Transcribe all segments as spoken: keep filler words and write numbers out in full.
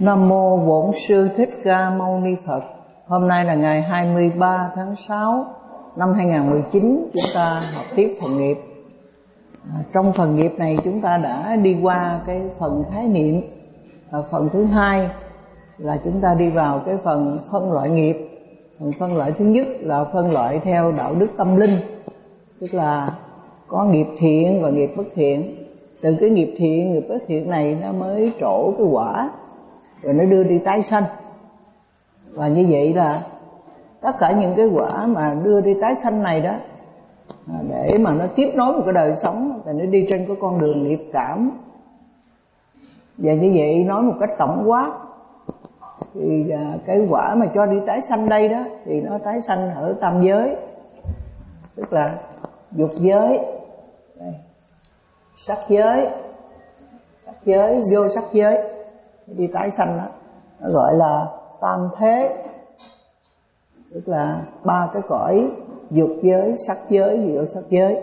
Nam mô Bổn Sư Thích Ca Mâu Ni Phật. Hôm nay là ngày hai mươi ba tháng sáu năm hai nghìn không trăm mười chín, chúng ta học tiếp phần nghiệp. À, trong phần nghiệp này chúng ta đã đi qua cái phần khái niệm. À, phần thứ hai là chúng ta đi vào cái phần phân loại nghiệp. Phần phân loại thứ nhất là phân loại theo đạo đức tâm linh, tức là có nghiệp thiện và nghiệp bất thiện. Từ cái nghiệp thiện, nghiệp bất thiện này nó mới trổ cái quả, rồi nó đưa đi tái sanh. Và như vậy là tất cả những cái quả mà đưa đi tái sanh này đó, để mà nó tiếp nối một cái đời sống, thì nó đi trên cái con đường nghiệp cảm. Và như vậy nói một cách tổng quát thì cái quả mà cho đi tái sanh đây đó, thì nó tái sanh ở tam giới, tức là dục giới, đây, sắc giới, sắc giới, vô sắc giới, đi tái sanh đó, nó gọi là tam thế, tức là ba cái cõi: dục giới, sắc giới, vô sắc giới.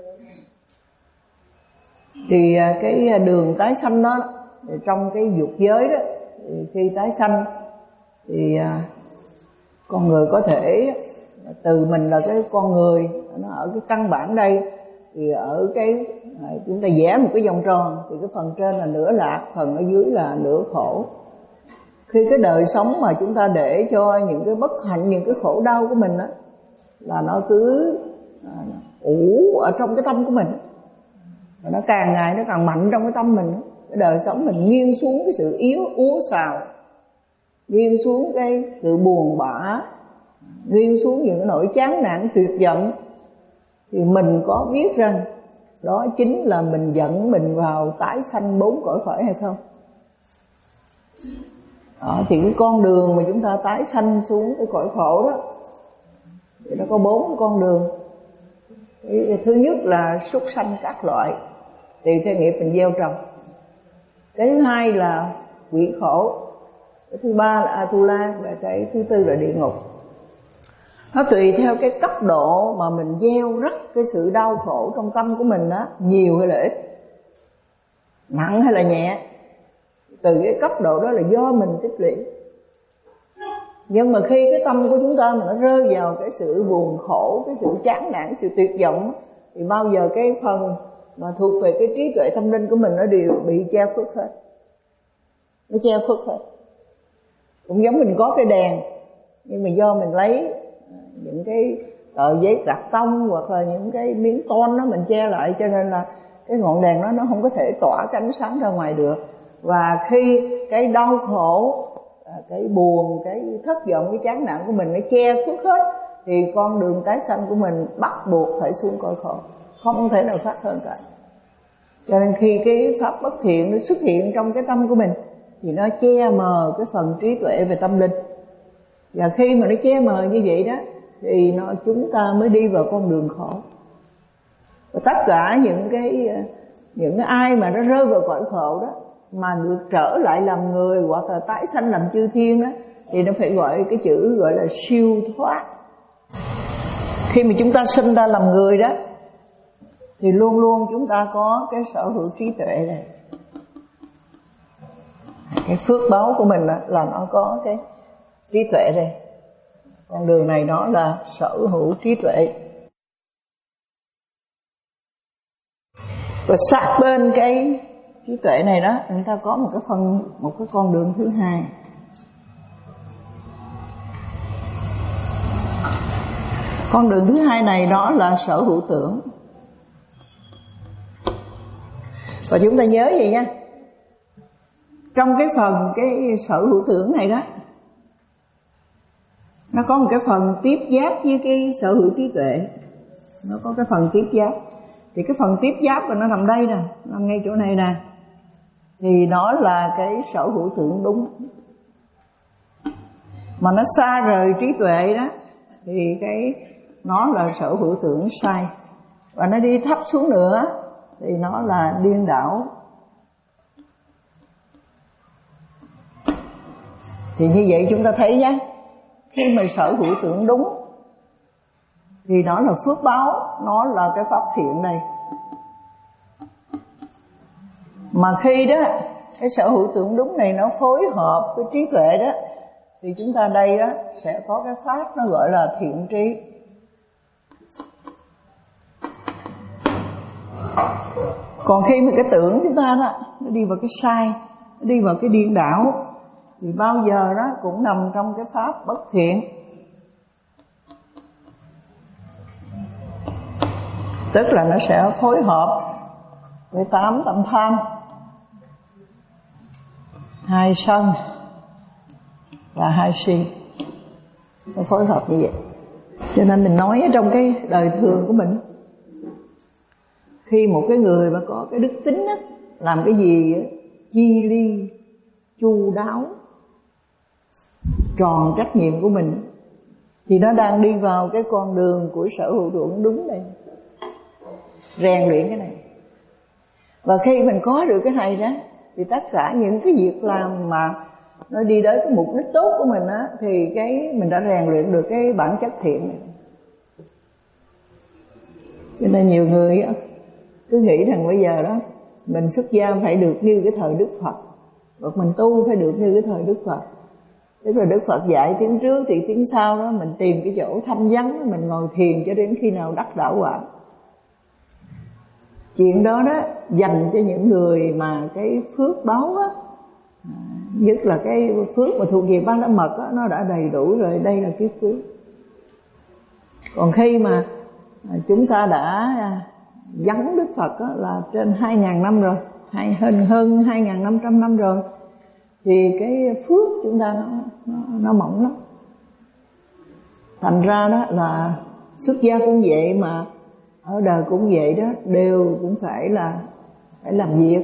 Thì cái đường tái sanh đó, thì trong cái dục giới đó, thì khi tái sanh thì con người có thể từ mình là cái con người, nó ở cái căn bản đây, thì ở cái chúng ta vẽ một cái vòng tròn, thì cái phần trên là nửa lạc, phần ở dưới là nửa khổ. Khi cái đời sống mà chúng ta để cho những cái bất hạnh, những cái khổ đau của mình á, là nó cứ à, ủ ở trong cái tâm của mình, và nó càng ngày nó càng mạnh trong cái tâm mình. Cái đời sống mình nghiêng xuống cái sự yếu úa xào, nghiêng xuống cái sự buồn bã, nghiêng xuống những cái nỗi chán nản tuyệt vọng. Thì mình có biết rằng đó chính là mình dẫn mình vào tái sanh bốn cõi khởi hay không? Đó, thì cái con đường mà chúng ta tái sanh xuống cái cõi khổ đó, thì nó có bốn con đường. Cái thứ nhất là súc sanh các loại, tùy theo nghiệp mình gieo trồng. Cái thứ hai là quỷ khổ. Cái thứ ba là Atula, và cái thứ tư là địa ngục. Nó tùy theo cái cấp độ mà mình gieo rắc cái sự đau khổ trong tâm của mình đó, nhiều hay là ít, nặng hay là nhẹ. Từ cái cấp độ đó là do mình tích lũy. Nhưng mà khi cái tâm của chúng ta mà nó rơi vào cái sự buồn khổ, cái sự chán nản, sự tuyệt vọng, thì bao giờ cái phần mà thuộc về cái trí tuệ tâm linh của mình nó đều bị che khuất hết. Nó che khuất hết. Cũng giống mình có cái đèn, nhưng mà do mình lấy những cái tờ giấy cạc tông hoặc là những cái miếng tôn đó mình che lại, cho nên là cái ngọn đèn đó nó không có thể tỏa cái ánh sáng ra ngoài được. Và khi cái đau khổ, cái buồn, cái thất vọng, cái chán nản của mình nó che khuất hết, thì con đường tái sanh của mình bắt buộc phải xuống cõi khổ, không thể nào khác hơn cả. Cho nên khi cái pháp bất thiện nó xuất hiện trong cái tâm của mình, thì nó che mờ cái phần trí tuệ về tâm linh. Và khi mà nó che mờ như vậy đó, thì nó chúng ta mới đi vào con đường khổ. Và tất cả những cái những ai mà nó rơi vào cõi khổ đó, mà được trở lại làm người hoặc là tái sanh làm chư thiên đó, thì nó phải gọi cái chữ gọi là siêu thoát. Khi mà chúng ta sinh ra làm người đó, thì luôn luôn chúng ta có cái sở hữu trí tuệ này. Cái phước báo của mình là, là nó có cái trí tuệ đây. Con đường này nó là sở hữu trí tuệ. Và sát bên cái trí tuệ này đó, người ta có một cái phần, một cái con đường thứ hai. Con đường thứ hai này đó là sở hữu tưởng. Và chúng ta nhớ vậy nha, trong cái phần cái sở hữu tưởng này đó, nó có một cái phần tiếp giáp với cái sở hữu trí tuệ. Nó có cái phần tiếp giáp. Thì cái phần tiếp giáp của nó nằm đây nè, nằm ngay chỗ này nè. Thì nó là cái sở hữu tưởng đúng. Mà nó xa rời trí tuệ đó, thì cái nó là sở hữu tưởng sai. Và nó đi thấp xuống nữa, thì nó là điên đảo. Thì như vậy chúng ta thấy nhé, khi mà sở hữu tưởng đúng thì nó là phước báo, nó là cái pháp thiện này. Mà khi đó cái sở hữu tưởng đúng này nó phối hợp với trí tuệ đó, thì chúng ta đây đó sẽ có cái pháp nó gọi là thiện trí. Còn khi mà cái tưởng chúng ta đó nó đi vào cái sai, nó đi vào cái điên đảo, thì bao giờ đó cũng nằm trong cái pháp bất thiện. Tức là nó sẽ phối hợp với tám tâm tham, hai sân và hai si, nó phối hợp như vậy. Cho nên mình nói ở trong cái đời thường của mình, khi một cái người mà có cái đức tính á, làm cái gì á, chi ly, chu đáo, tròn trách nhiệm của mình, thì nó đang đi vào cái con đường của sở hữu tưởng đúng này, rèn luyện cái này. Và khi mình có được cái này đó, thì tất cả những cái việc làm mà nó đi đến cái mục đích tốt của mình á, thì cái mình đã rèn luyện được cái bản chất thiện này. Cho nên nhiều người á, cứ nghĩ rằng bây giờ đó mình xuất gia phải được như cái thời Đức Phật, hoặc mình tu phải được như cái thời Đức Phật. Tức là Đức Phật dạy tiếng trước thì tiếng sau đó mình tìm cái chỗ thanh vắng, mình ngồi thiền cho đến khi nào đắc đạo quả. Chuyện đó đó dành cho những người mà cái phước báo á, nhất là cái phước mà thuộc về ba la mật á, nó đã đầy đủ rồi, đây là cái phước. Còn khi mà chúng ta đã vắng Đức Phật á, là trên hai ngàn năm rồi, hay hơn hơn hai ngàn năm trăm năm rồi, thì cái phước chúng ta nó, nó, nó mỏng lắm. Thành ra đó là xuất gia cũng vậy, mà ở đời cũng vậy đó, đều cũng phải là phải làm việc.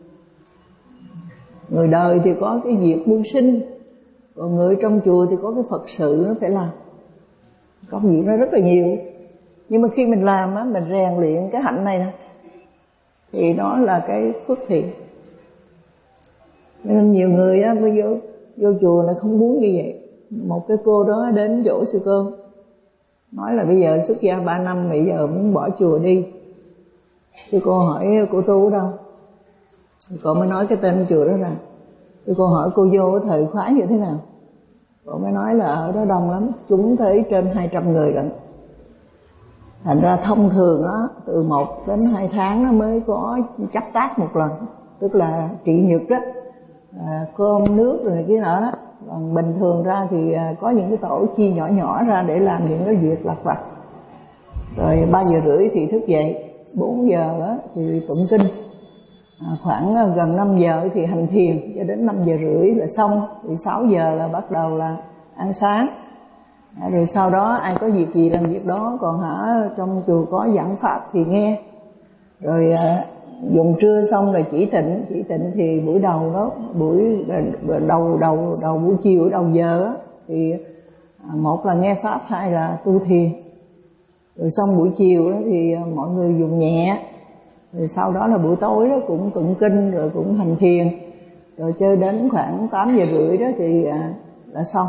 Người đời thì có cái việc mưu sinh, còn người trong chùa thì có cái Phật sự nó phải làm. Công việc nó rất là nhiều. Nhưng mà khi mình làm á, mình rèn luyện cái hạnh này nè, thì nó là cái phước thiện. Nên nhiều người á, vô, vô chùa là không muốn như vậy. Một cái cô đó đến chỗ sư cô, nói là bây giờ xuất gia ba năm, bây giờ muốn bỏ chùa đi. Sư cô hỏi cô tu ở đâu, cô mới nói cái tên chùa đó ra. Sư cô hỏi cô vô ở thời khóa như thế nào, cô mới nói là ở đó đông lắm, chúng tới trên hai trăm người lận. Thành ra thông thường á, từ một đến hai tháng nó mới có chấp tác một lần, tức là trị nhược đó, à, cơm nước rồi này kia nọ đó. Còn bình thường ra thì có những cái tổ chia nhỏ nhỏ ra để làm những cái việc lặt vặt. Rồi ba giờ rưỡi thì thức dậy, bốn giờ á, thì tụng kinh, à, khoảng gần năm giờ thì hành thiền cho đến năm giờ rưỡi là xong. Thì sáu giờ là bắt đầu là ăn sáng, à, rồi sau đó ai có việc gì làm việc đó. Còn hả trong chùa có giảng pháp thì nghe. Rồi à, dùng trưa xong rồi chỉ tịnh, chỉ tịnh thì buổi đầu đó, buổi đầu đầu đầu buổi chiều đầu giờ á, thì một là nghe pháp, hai là tu thiền. Rồi xong buổi chiều đó thì mọi người dùng nhẹ. Rồi sau đó là buổi tối đó cũng tụng kinh rồi cũng hành thiền. Rồi chơi đến khoảng tám giờ rưỡi đó thì đã xong.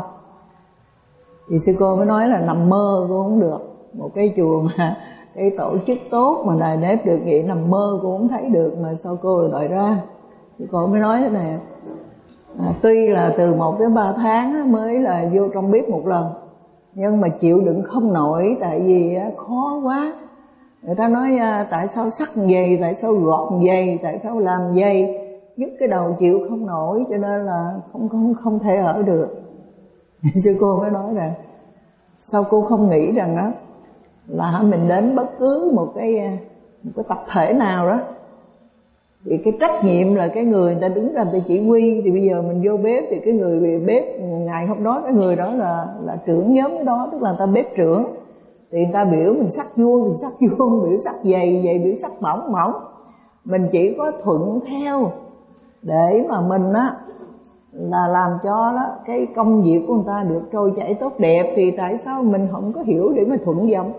Thì sư cô mới nói là nằm mơ cô không được. Một cái chùa mà cái tổ chức tốt mà nài nếp được vậy, nằm mơ cô không thấy được, mà sao cô đòi ra. Thì cô mới nói thế này, à, tuy là từ một đến ba tháng mới là vô trong bếp một lần, nhưng mà chịu đựng không nổi, tại vì khó quá. Người ta nói tại sao sắc dày, tại sao gọt dày, tại sao làm dày, nhức cái đầu chịu không nổi, cho nên là không không không thể ở được. Sư cô mới nói là sao cô không nghĩ rằng đó là mình đến bất cứ một cái một cái tập thể nào đó, thì cái trách nhiệm là cái người người ta đứng ra người ta chỉ huy. Thì bây giờ mình vô bếp thì cái người bếp ngày hôm đó, cái người đó là là trưởng nhóm đó, tức là người ta bếp trưởng. Thì người ta biểu mình sắc vuông thì sắc vuông, biểu sắc dày dày, biểu sắc mỏng mỏng. Mình chỉ có thuận theo để mà mình á là làm cho đó cái công việc của người ta được trôi chảy tốt đẹp. Thì tại sao mình không có hiểu để mà thuận dòng?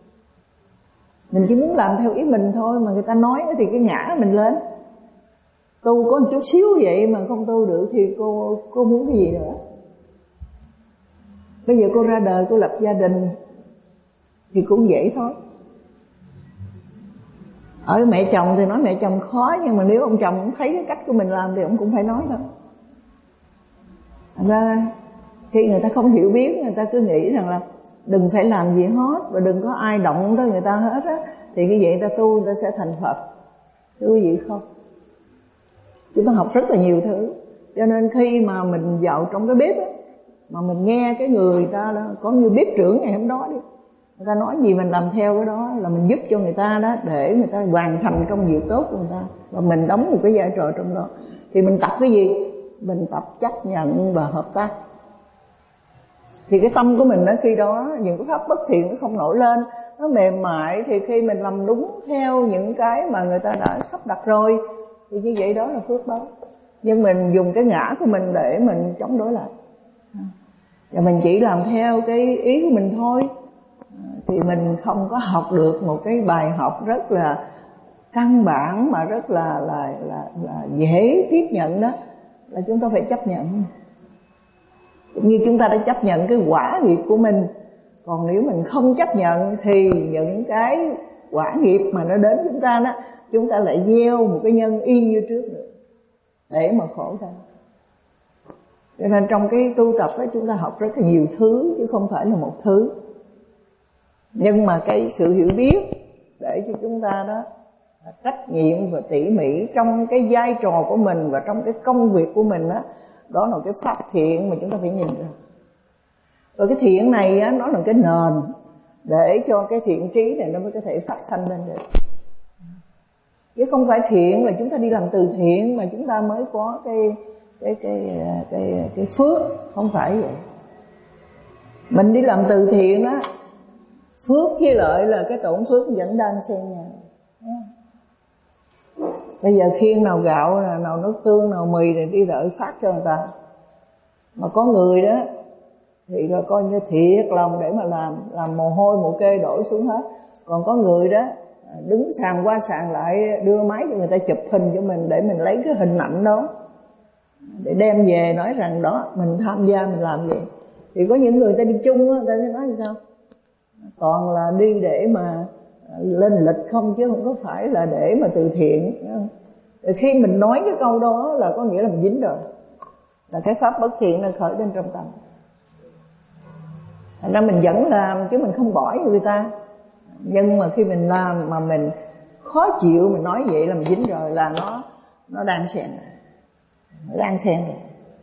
Mình chỉ muốn làm theo ý mình thôi, mà người ta nói thì cái ngã mình lên. Tu có một chút xíu vậy mà không tu được thì cô cô muốn cái gì nữa? Bây giờ cô ra đời, cô lập gia đình thì cũng vậy thôi. Ở mẹ chồng thì nói mẹ chồng khó, nhưng mà nếu ông chồng cũng thấy cái cách của mình làm thì ông cũng phải nói thôi. Thành ra khi người ta không hiểu biết, người ta cứ nghĩ rằng là đừng phải làm gì hết và đừng có ai động tới người ta hết á, thì cái vậy người ta tu, người ta sẽ thành Phật. Thưa quý vị không? Chúng ta học rất là nhiều thứ. Cho nên khi mà mình vào trong cái bếp á, mà mình nghe cái người ta đó, có như bếp trưởng ngày hôm đó đi, người ta nói gì mình làm theo cái đó, là mình giúp cho người ta đó, để người ta hoàn thành công việc tốt của người ta, và mình đóng một cái vai trò trong đó. Thì mình tập cái gì? Mình tập chấp nhận và hợp tác. Thì cái tâm của mình đó, khi đó những cái pháp bất thiện nó không nổi lên, nó mềm mại, thì khi mình làm đúng theo những cái mà người ta đã sắp đặt rồi, thì như vậy đó là phước báo. Nhưng mình dùng cái ngã của mình để mình chống đối lại, và mình chỉ làm theo cái ý của mình thôi, thì mình không có học được một cái bài học rất là căn bản mà rất là là là, là dễ tiếp nhận, đó là chúng ta phải chấp nhận. Cũng như chúng ta đã chấp nhận cái quả nghiệp của mình. Còn nếu mình không chấp nhận thì những cái quả nghiệp mà nó đến chúng ta đó, chúng ta lại gieo một cái nhân y như trước nữa, để mà khổ ra. Cho nên trong cái tu tập đó, chúng ta học rất là nhiều thứ chứ không phải là một thứ. Nhưng mà cái sự hiểu biết để cho chúng ta đó trách nhiệm và tỉ mỉ trong cái vai trò của mình và trong cái công việc của mình đó, đó là cái pháp thiện mà chúng ta phải nhìn ra. Rồi cái thiện này á, nó là cái nền để cho cái thiện trí này nó mới có thể phát sanh lên được. Chứ không phải thiện là chúng ta đi làm từ thiện mà chúng ta mới có cái cái cái cái cái phước, không phải vậy. Mình đi làm từ thiện đó, phước với lợi là cái tổn phước vẫn đang xen nhau. Bây giờ khiêng nào gạo, nào nước tương, nào mì rồi đi đợi phát cho người ta. Mà có người đó thì là coi như thiệt lòng để mà làm, làm mồ hôi mồ kê đổ xuống hết. Còn có người đó đứng sàn qua sàn lại, đưa máy cho người ta chụp hình cho mình để mình lấy cái hình ảnh đó, để đem về nói rằng đó mình tham gia, mình làm vậy. Thì có những người ta đi chung á, người ta nói như sao? Toàn là đi để mà lên lịch không, chứ không có phải là để mà từ thiện. Khi mình nói cái câu đó là có nghĩa là mình dính rồi, là cái pháp bất thiện nó khởi lên trong tâm. Thành ra mình vẫn làm chứ mình không bỏ người ta. Nhưng mà khi mình làm mà mình khó chịu, mình nói vậy là mình dính rồi, là nó nó đang xen nó đang xen rồi.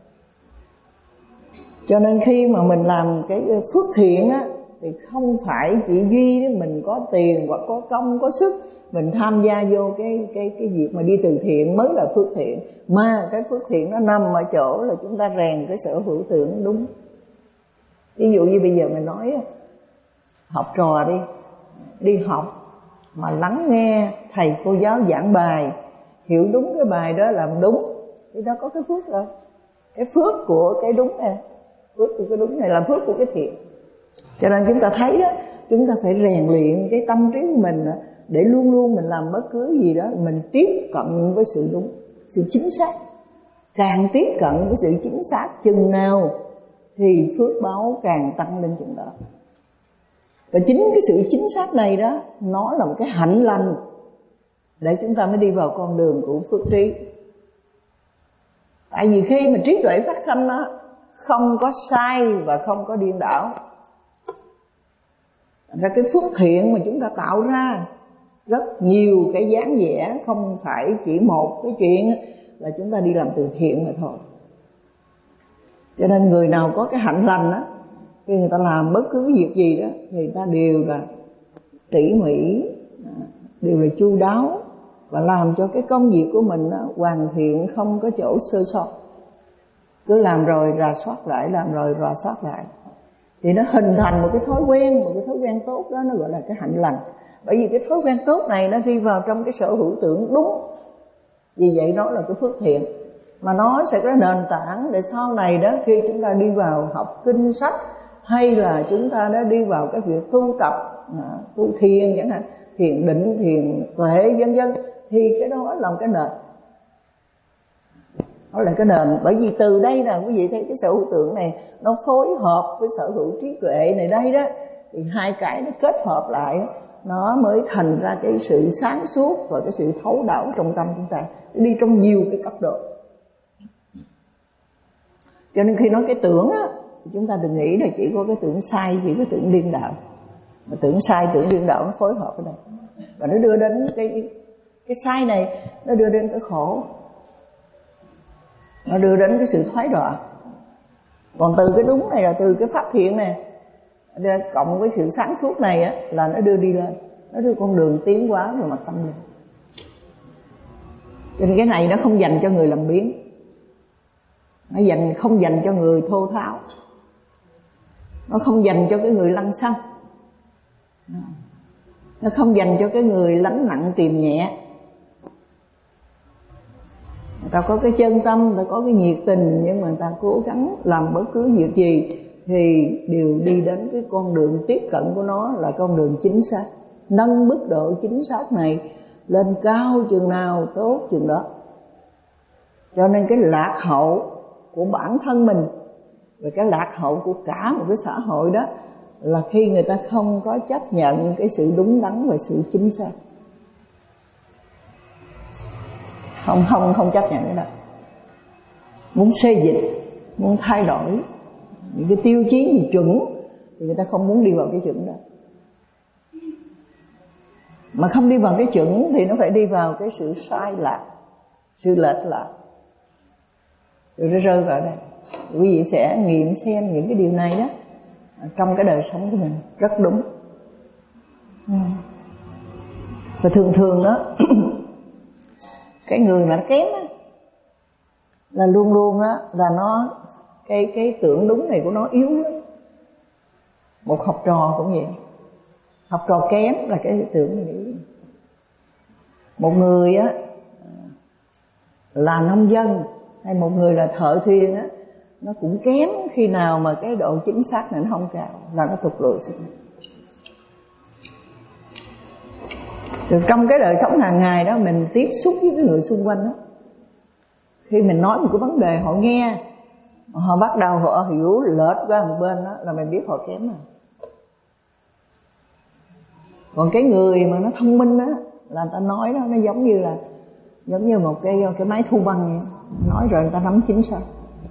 Cho nên khi mà mình làm cái phước thiện á, thì không phải chỉ duy mình có tiền hoặc có công có sức mình tham gia vô cái cái cái việc mà đi từ thiện mới là phước thiện, mà cái phước thiện nó nằm ở chỗ là chúng ta rèn cái sở hữu tưởng đúng. Ví dụ như bây giờ mình nói học trò đi đi học mà lắng nghe thầy cô giáo giảng bài, hiểu đúng cái bài đó, làm đúng, thì đó có cái phước rồi. Cái phước của cái đúng này, phước của cái đúng này là phước của cái thiện. Cho nên chúng ta thấy đó, chúng ta phải rèn luyện cái tâm trí của mình để luôn luôn mình làm bất cứ gì đó mình tiếp cận với sự đúng, sự chính xác. Càng tiếp cận với sự chính xác chừng nào thì phước báo càng tăng lên chừng đó. Và chính cái sự chính xác này đó, nó là một cái hạnh lành để chúng ta mới đi vào con đường của phước trí. Tại vì khi mà trí tuệ phát sanh đó, không có sai và không có điên đảo. Ra cái phước thiện mà chúng ta tạo ra rất nhiều cái dáng vẻ, không phải chỉ một cái chuyện là chúng ta đi làm từ thiện mà thôi. Cho nên người nào có cái hạnh lành đó, khi người ta làm bất cứ việc gì đó thì người ta đều là tỉ mỉ, đều là chu đáo, và làm cho cái công việc của mình đó hoàn thiện, không có chỗ sơ sót. Cứ làm rồi rà soát lại, làm rồi rà soát lại, thì nó hình thành một cái thói quen, một cái thói quen tốt đó, nó gọi là cái hạnh lành. Bởi vì cái thói quen tốt này nó đi vào trong cái sở hữu tưởng đúng, vì vậy nó là cái phước thiện, mà nó sẽ có nền tảng để sau này đó khi chúng ta đi vào học kinh sách, hay là chúng ta đã đi vào cái việc tu tập, à, tu thiền chẳng hạn, thiền định, thiền tuệ vân vân, thì cái đó là một cái nền. Đó là cái nền, bởi vì từ đây là quý vị thấy cái sở hữu tưởng này nó phối hợp với sở hữu trí tuệ này đây đó, thì hai cái nó kết hợp lại nó mới thành ra cái sự sáng suốt và cái sự thấu đáo trong tâm chúng ta, đi trong nhiều cái cấp độ. Cho nên khi nói cái tưởng á, chúng ta đừng nghĩ là chỉ có cái tưởng sai, chỉ có tưởng điên đạo. Mà tưởng sai, tưởng điên đạo nó phối hợp ở đây, và nó đưa đến cái cái sai này, nó đưa đến cái khổ, nó đưa đến cái sự thoái đoạn. Còn từ cái đúng này là từ cái pháp thiện này cộng với sự sáng suốt này á, là nó đưa đi lên, nó đưa con đường tiến hóa về mặt tâm linh. Cho nên cái này nó không dành cho người làm biếng, nó dành không dành cho người thô tháo, nó không dành cho cái người lăng xăng, nó không dành cho cái người lánh nặng tìm nhẹ. Người ta có cái chân tâm, người ta có cái nhiệt tình, nhưng mà người ta cố gắng làm bất cứ việc gì thì đều đi đến cái con đường tiếp cận của nó là con đường chính xác. Nâng mức độ chính xác này lên cao chừng nào tốt chừng đó. Cho nên cái lạc hậu của bản thân mình và cái lạc hậu của cả một cái xã hội đó là khi người ta không có chấp nhận cái sự đúng đắn và sự chính xác. Không không không chấp nhận cái đó. Muốn xê dịch, muốn thay đổi những cái tiêu chí gì chuẩn thì người ta không muốn đi vào cái chuẩn đó. Mà không đi vào cái chuẩn thì nó phải đi vào cái sự sai lạc, sự lệch lạc, rồi nó rơi vào đây. Quý vị sẽ nghiệm xem những cái điều này đó trong cái đời sống của mình rất đúng. Và thường thường đó cái người mà nó kém đó, là luôn luôn đó là nó cái cái tưởng đúng này của nó yếu lắm. Một học trò cũng vậy, học trò kém là cái tưởng này yếu. Một người á là nông dân hay một người là thợ thuyền á, nó cũng kém khi nào mà cái độ chính xác này nó không cao là nó tụt lùi xuống. Rồi trong cái đời sống hàng ngày đó mình tiếp xúc với cái người xung quanh đó, khi mình nói một cái vấn đề họ nghe, họ bắt đầu họ hiểu lệch qua một bên đó là mình biết họ kém rồi. Còn cái người mà nó thông minh đó là người ta nói đó, nó giống như là giống như một cái cái máy thu băng vậy. Nói rồi người ta nắm chính xác,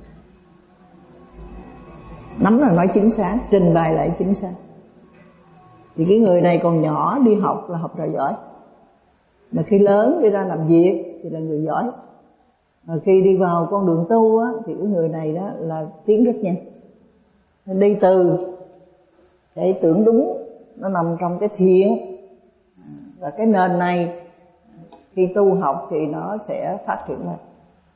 nắm là nói chính xác, trình bày lại chính xác. Thì cái người này còn nhỏ đi học là học trò giỏi, mà khi lớn đi ra làm việc thì là người giỏi. Mà khi đi vào con đường tu á, thì cái người này đó là tiến rất nhanh. Đi từ cái tưởng đúng, nó nằm trong cái thiện, và cái nền này khi tu học thì nó sẽ phát triển lên.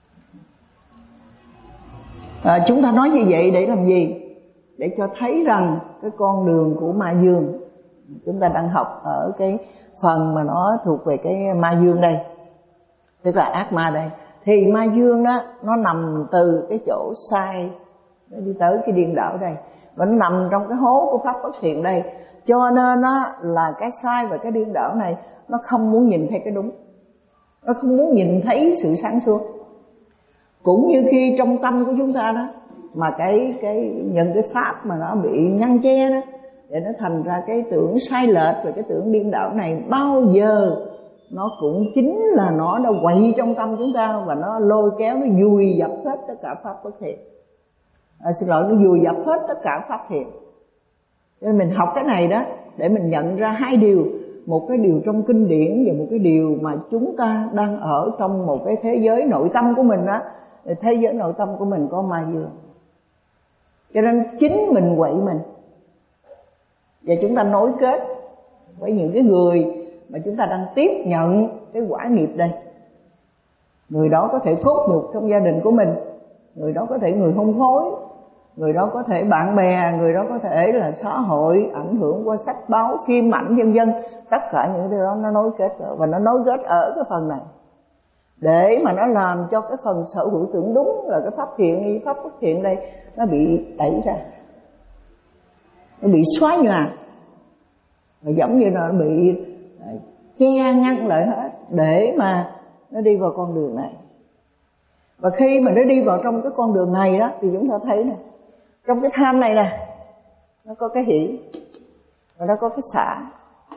À, chúng ta nói như vậy để làm gì? Để cho thấy rằng cái con đường của ma dương, chúng ta đang học ở cái phần mà nó thuộc về cái ma dương đây, tức là ác ma đây. Thì ma dương đó nó nằm từ cái chỗ sai nó đi tới cái điên đảo đây, và nó nằm trong cái hố của pháp bất thiện đây. Cho nên đó là cái sai và cái điên đảo này nó không muốn nhìn thấy cái đúng, nó không muốn nhìn thấy sự sáng suốt. Cũng như khi trong tâm của chúng ta đó mà cái cái những cái pháp mà nó bị ngăn che đó, để nó thành ra cái tưởng sai lệch và cái tưởng điên đảo này, bao giờ nó cũng chính là nó đã quậy trong tâm chúng ta, và nó lôi kéo, nó vùi dập hết tất cả pháp bất thiện. À, xin lỗi, nó vùi dập hết tất cả pháp thiện. Cho nên mình học cái này đó để mình nhận ra hai điều, một cái điều trong kinh điển và một cái điều mà chúng ta đang ở trong một cái thế giới nội tâm của mình đó. Thế giới nội tâm của mình có ma dương, cho nên chính mình quậy mình, và chúng ta nối kết với những cái người mà chúng ta đang tiếp nhận cái quả nghiệp đây. Người đó có thể cốt nhục trong gia đình của mình, người đó có thể người hôn phối, người đó có thể bạn bè, người đó có thể là xã hội ảnh hưởng qua sách báo, phim ảnh vân vân. Tất cả những cái đó nó nối kết, và nó nối kết ở cái phần này để mà nó làm cho cái phần sở hữu tưởng đúng là cái pháp thiện, pháp bất thiện đây nó bị đẩy ra, nó bị xóa nhòa, và giống như nó bị che ngăn lại hết để mà nó đi vào con đường này. Và khi mà nó đi vào trong cái con đường này đó thì chúng ta thấy nè, trong cái tham này nè nó có cái hỷ và nó có cái xả.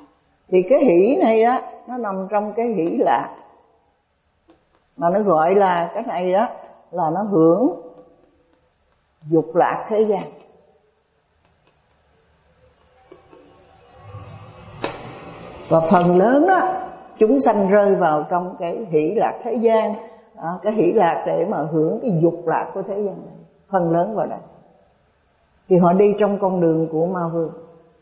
Thì cái hỷ này đó nó nằm trong cái hỷ lạc, mà nó gọi là cái này đó là nó hưởng dục lạc thế gian. Và phần lớn đó chúng sanh rơi vào trong cái hỷ lạc thế gian, à, cái hỷ lạc để mà hưởng cái dục lạc của thế gian này, phần lớn vào đây. Thì họ đi trong con đường của ma vương.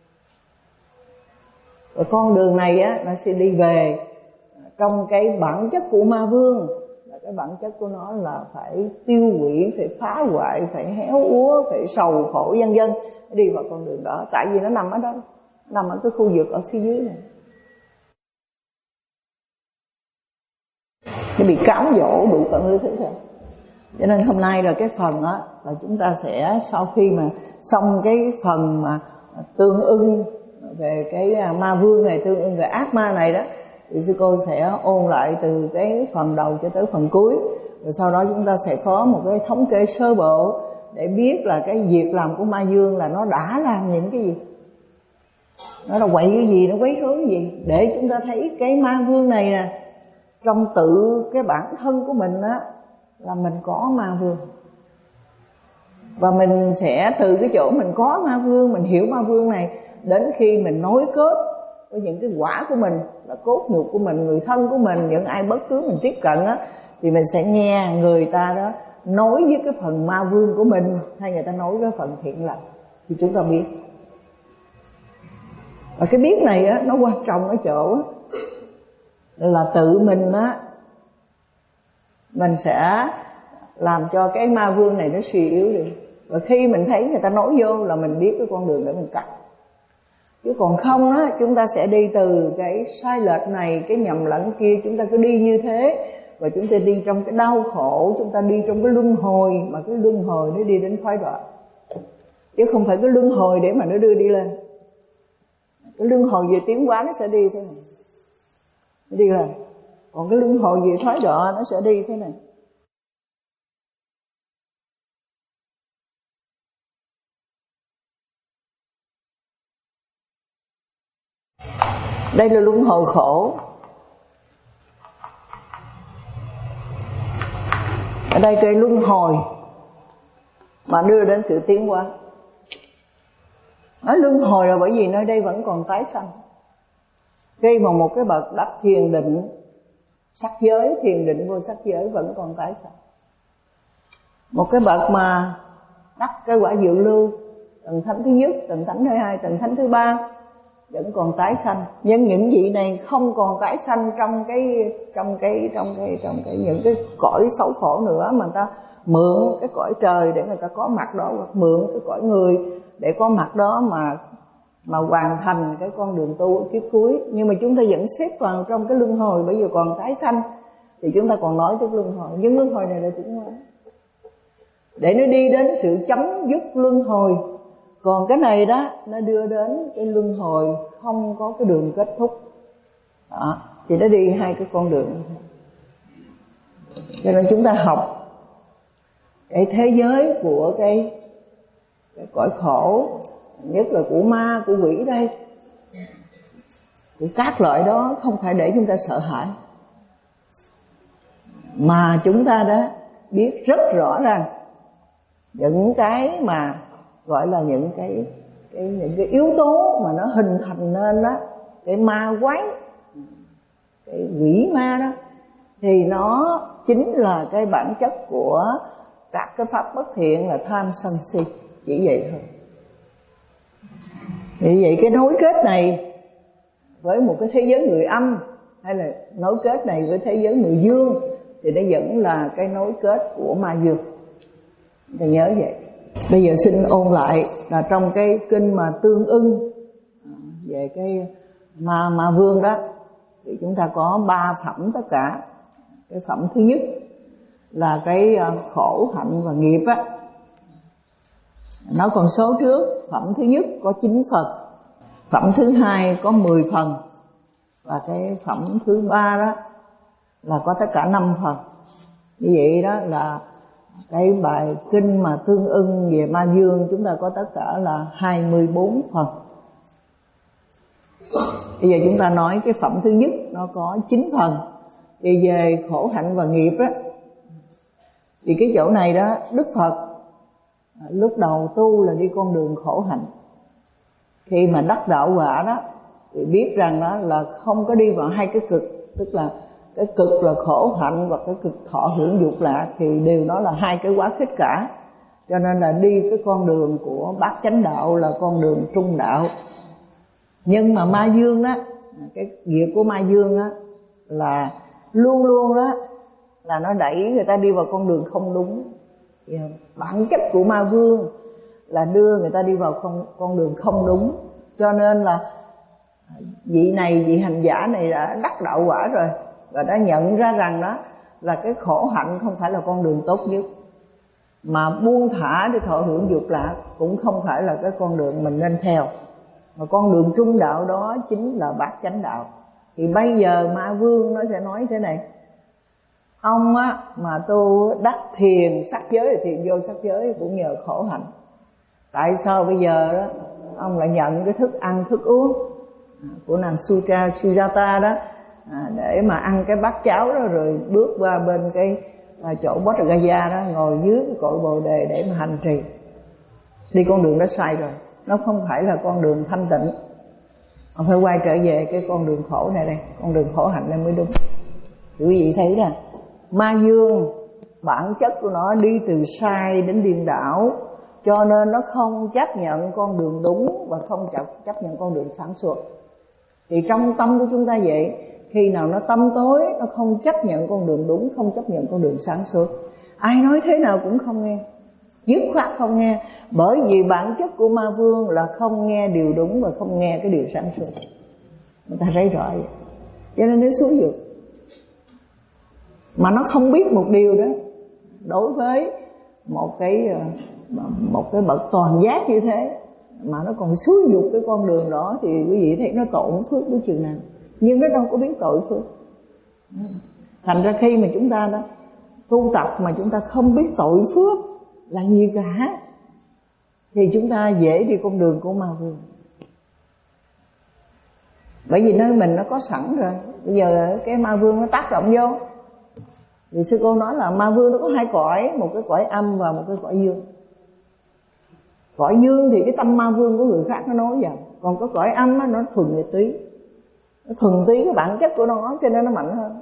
Và con đường này á, nó sẽ đi về trong cái bản chất của ma vương. Cái bản chất của nó là phải tiêu hủy, phải phá hoại, phải héo úa, phải sầu khổ vân vân. Đi vào con đường đó, tại vì nó nằm ở đâu? Nằm ở cái khu vực ở phía dưới này. Nó bị cám dỗ đủ cả thứ thứ thôi. Cho nên hôm nay là cái phần đó là chúng ta sẽ, sau khi mà xong cái phần mà tương ưng về cái ma vương này, tương ưng về ác ma này đó, thì sư cô sẽ ôn lại từ cái phần đầu cho tới phần cuối. Rồi sau đó chúng ta sẽ có một cái thống kê sơ bộ để biết là cái việc làm của ma vương là nó đã làm những cái gì, nó là quậy cái gì, nó quấy rối cái gì, để chúng ta thấy cái ma vương này nè, trong tự cái bản thân của mình á là mình có ma vương. Và mình sẽ từ cái chỗ mình có ma vương, mình hiểu ma vương này, đến khi mình nối kết với những cái quả của mình, là cốt nhục của mình, người thân của mình, những ai bất cứ mình tiếp cận á, thì mình sẽ nghe người ta đó nối với cái phần ma vương của mình, hay người ta nối với phần thiện lành, thì chúng ta biết. Và cái biết này á, nó quan trọng ở chỗ á, là tự mình á, mình sẽ làm cho cái ma vương này nó suy yếu đi. Và khi mình thấy người ta nói vô là mình biết cái con đường để mình cắt. Chứ còn không á, chúng ta sẽ đi từ cái sai lệch này, cái nhầm lẫn kia, chúng ta cứ đi như thế. Và chúng ta đi trong cái đau khổ, chúng ta đi trong cái luân hồi, mà cái luân hồi nó đi đến thoái đoạn. Chứ không phải cái luân hồi để mà nó đưa đi lên. Cái luân hồi về tiến hóa nó sẽ đi thế này, nó đi lên. Còn cái luân hồi về thoái đoạn nó sẽ đi thế này. Đây là luân hồi khổ. Ở đây cái luân hồi mà đưa đến sự tiến hóa. Nói luân hồi là bởi vì nơi đây vẫn còn tái sanh. Khi mà một cái bậc đắc thiền định, sắc giới, thiền định vô sắc giới vẫn còn tái sanh. Một cái bậc mà đắc cái quả dự lưu, tầng thánh thứ nhất, tầng thánh thứ hai, tầng thánh thứ ba vẫn còn tái sanh. Nhưng những vị này không còn tái sanh trong cái trong cái trong cái trong cái những cái cõi xấu khổ nữa, mà người ta mượn cái cõi trời để người ta có mặt đó, hoặc mượn cái cõi người để có mặt đó mà mà hoàn thành cái con đường tu kiếp cuối. Nhưng mà chúng ta vẫn xếp vào trong cái luân hồi, bởi vì còn tái sanh thì chúng ta còn nói tới luân hồi. Nhưng luân hồi này là tiến hóa, để nó đi đến sự chấm dứt luân hồi. Còn cái này đó, nó đưa đến cái luân hồi không có cái đường kết thúc đó, thì nó đi hai cái con đường. Cho nên chúng ta học cái thế giới của cái, cái cõi khổ, nhất là của ma, của quỷ đây, của các loại đó, không phải để chúng ta sợ hãi, mà chúng ta đã biết rất rõ ràng những cái mà gọi là những cái, cái những cái yếu tố mà nó hình thành nên đó, cái ma quái, cái quỷ ma đó, thì nó chính là cái bản chất của các cái pháp bất thiện là tham sân si, chỉ vậy thôi. Vì vậy cái nối kết này với một cái thế giới người âm, hay là nối kết này với thế giới người dương, thì nó vẫn là cái nối kết của ma dương. Để nhớ vậy. Bây giờ xin ôn lại là trong cái kinh mà tương ưng về cái ma ma vương đó, thì chúng ta có ba phẩm tất cả. Cái phẩm thứ nhất là cái khổ hạnh và nghiệp á. Nói con số trước, phẩm thứ nhất có chín phần, phẩm thứ hai có mười phần, và cái phẩm thứ ba đó là có tất cả năm phần. Như vậy đó là cái bài kinh mà tương ưng về ma dương chúng ta có tất cả là hai mươi bốn phần. Bây giờ chúng ta nói cái phẩm thứ nhất, nó có chín phần. Thì về khổ hạnh và nghiệp đó, thì cái chỗ này đó, Đức Phật lúc đầu tu là đi con đường khổ hạnh. Khi mà đắc đạo quả đó thì biết rằng đó là không có đi vào hai cái cực, tức là cái cực là khổ hạnh và cái cực thọ hưởng dục lạc, thì đều đó là hai cái quá khích cả. Cho nên là đi cái con đường của bát chánh đạo là con đường trung đạo. Nhưng mà ma dương đó, cái việc của ma dương đó là luôn luôn đó là nó đẩy người ta đi vào con đường không đúng. Bản chất của ma vương là đưa người ta đi vào con, con đường không đúng. Cho nên là vị này, vị hành giả này đã đắc đạo quả rồi, và đã nhận ra rằng đó là cái khổ hạnh không phải là con đường tốt nhất, mà buông thả để thọ hưởng dục lạc cũng không phải là cái con đường mình nên theo, mà con đường trung đạo đó chính là bát chánh đạo. Thì bây giờ ma vương nó sẽ nói thế này: ông á mà tu đắc thiền sắc giới thì thiền vô sắc giới cũng nhờ khổ hạnh. Tại sao bây giờ đó ông lại nhận cái thức ăn thức uống của nàng Sutra Sujata đó à, để mà ăn cái bát cháo đó, rồi bước qua bên cái à, chỗ Bodh Gaya đó, ngồi dưới cái cội bồ đề để mà hành trì. Đi con đường đó sai rồi, nó không phải là con đường thanh tịnh. Ông phải quay trở về cái con đường khổ này đây, con đường khổ hạnh này mới đúng. Quý vị thấy là ma dương bản chất của nó đi từ sai đến điên đảo, cho nên nó không chấp nhận con đường đúng và không chấp nhận con đường sáng suốt. Thì trong tâm của chúng ta vậy, khi nào nó tâm tối, nó không chấp nhận con đường đúng, không chấp nhận con đường sáng suốt, ai nói thế nào cũng không nghe, dứt khoát không nghe. Bởi vì bản chất của ma vương là không nghe điều đúng và không nghe cái điều sáng suốt. Người ta thấy rõ vậy, cho nên nó xúi dục. Mà nó không biết một điều đó, đối với một cái một cái bậc toàn giác như thế mà nó còn xúi dục cái con đường đó, thì quý vị thấy nó tổn phước của chừng nào. Nhưng nó đâu có biết tội phước. Thành ra khi mà chúng ta đó tu tập mà chúng ta không biết tội phước là gì cả, thì chúng ta dễ đi con đường của ma vương. Bởi vì nơi mình nó có sẵn rồi. Bây giờ cái ma vương nó tác động vô. Vì sư cô nói là ma vương nó có hai cõi, một cái cõi âm và một cái cõi dương. Cõi dương thì cái tâm ma vương của người khác nó nói vào, còn cái cõi âm á, nó thuần về túy, nó thuần túy cái bản chất của nó, cho nên nó mạnh hơn.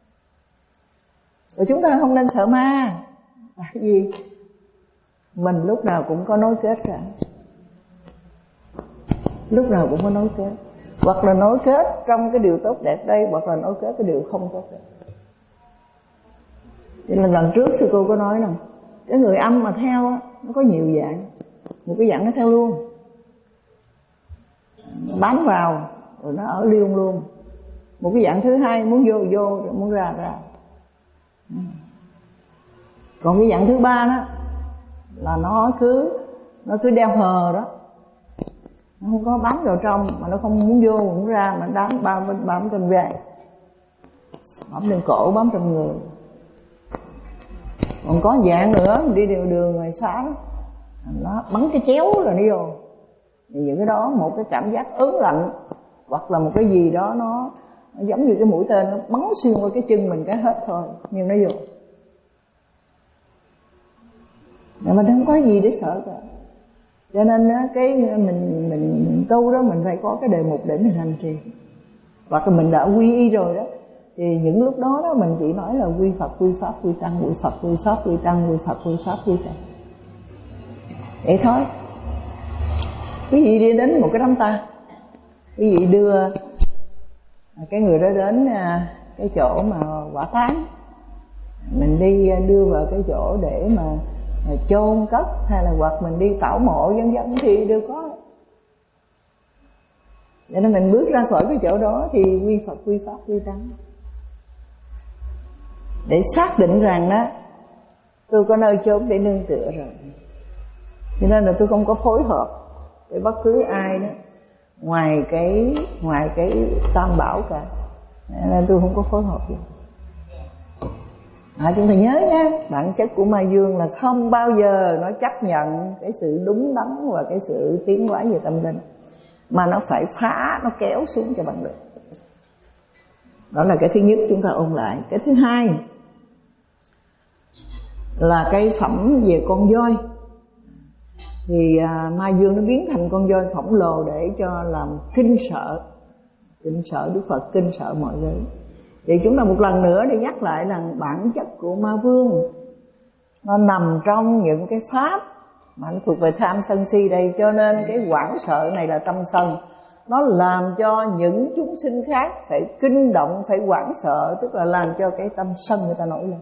Rồi chúng ta không nên sợ ma, tại vì mình lúc nào cũng có nối kết cả, lúc nào cũng có nối kết, hoặc là nối kết trong cái điều tốt đẹp đây, hoặc là nối kết cái điều không tốt đẹp. Cho nên lần trước sư cô có nói rằng cái người âm mà theo á, nó có nhiều dạng. Một cái dạng nó theo luôn, bám vào rồi nó ở luôn luôn. Một cái dạng thứ hai muốn vô vô, rồi muốn ra ra. Còn cái dạng thứ ba đó là nó cứ nó cứ đeo hờ đó, nó không có bám vào trong, mà nó không muốn vô muốn ra, mà đám bám bám trên vai, bám trên cổ, bám trên người. Còn có dạng nữa đi đều đường ngoài xã đó, nó bắn cái chéo là đi vô. Thì những cái đó một cái cảm giác ớn lạnh, hoặc là một cái gì đó nó, nó giống như cái mũi tên nó bắn xuyên qua cái chân mình cái hết thôi, nhưng nó vô. Mà mình không có gì để sợ cả. Cho nên cái mình mình tu đó mình phải có cái đề mục để mình hành trì. Hoặc là mình đã quy y rồi đó, thì những lúc đó đó mình chỉ nói là quy Phật, quy Pháp, quy Tăng, quy Phật, quy Pháp, quy Tăng, quy Phật, quy Pháp, quy Tăng. Vậy thôi. Quý vị đi đến một cái đám tang, quý vị đưa cái người đó đến cái chỗ mà hỏa táng, mình đi đưa vào cái chỗ để mà chôn cất, hay là hoặc mình đi tảo mộ vân vân thì đều có. Cho nên mình bước ra khỏi cái chỗ đó thì quy Phật, quy Pháp, quy Tăng, để xác định rằng đó tôi có nơi chốn để nương tựa rồi. Cho nên là tôi không có phối hợp với bất cứ ai đó ngoài cái ngoài cái tam bảo cả, nên tôi không có phối hợp gì. À, chúng ta nhớ nha, bản chất của ma dương là không bao giờ nó chấp nhận cái sự đúng đắn và cái sự tiến hóa về tâm linh. mà nó phải phá, nó kéo xuống cho bằng được. Đó là cái thứ nhất chúng ta ôn lại. Cái thứ hai là cái phẩm về con voi. Thì à, Ma Dương nó biến thành con voi khổng lồ để cho làm kinh sợ, kinh sợ Đức Phật, kinh sợ mọi người. Thì chúng ta một lần nữa để nhắc lại là bản chất của Ma Vương nó nằm trong những cái pháp mà nó thuộc về tham sân si đây. Cho nên cái hoảng sợ này là tâm sân, nó làm cho những chúng sinh khác phải kinh động, phải hoảng sợ, tức là làm cho cái tâm sân người ta nổi lên.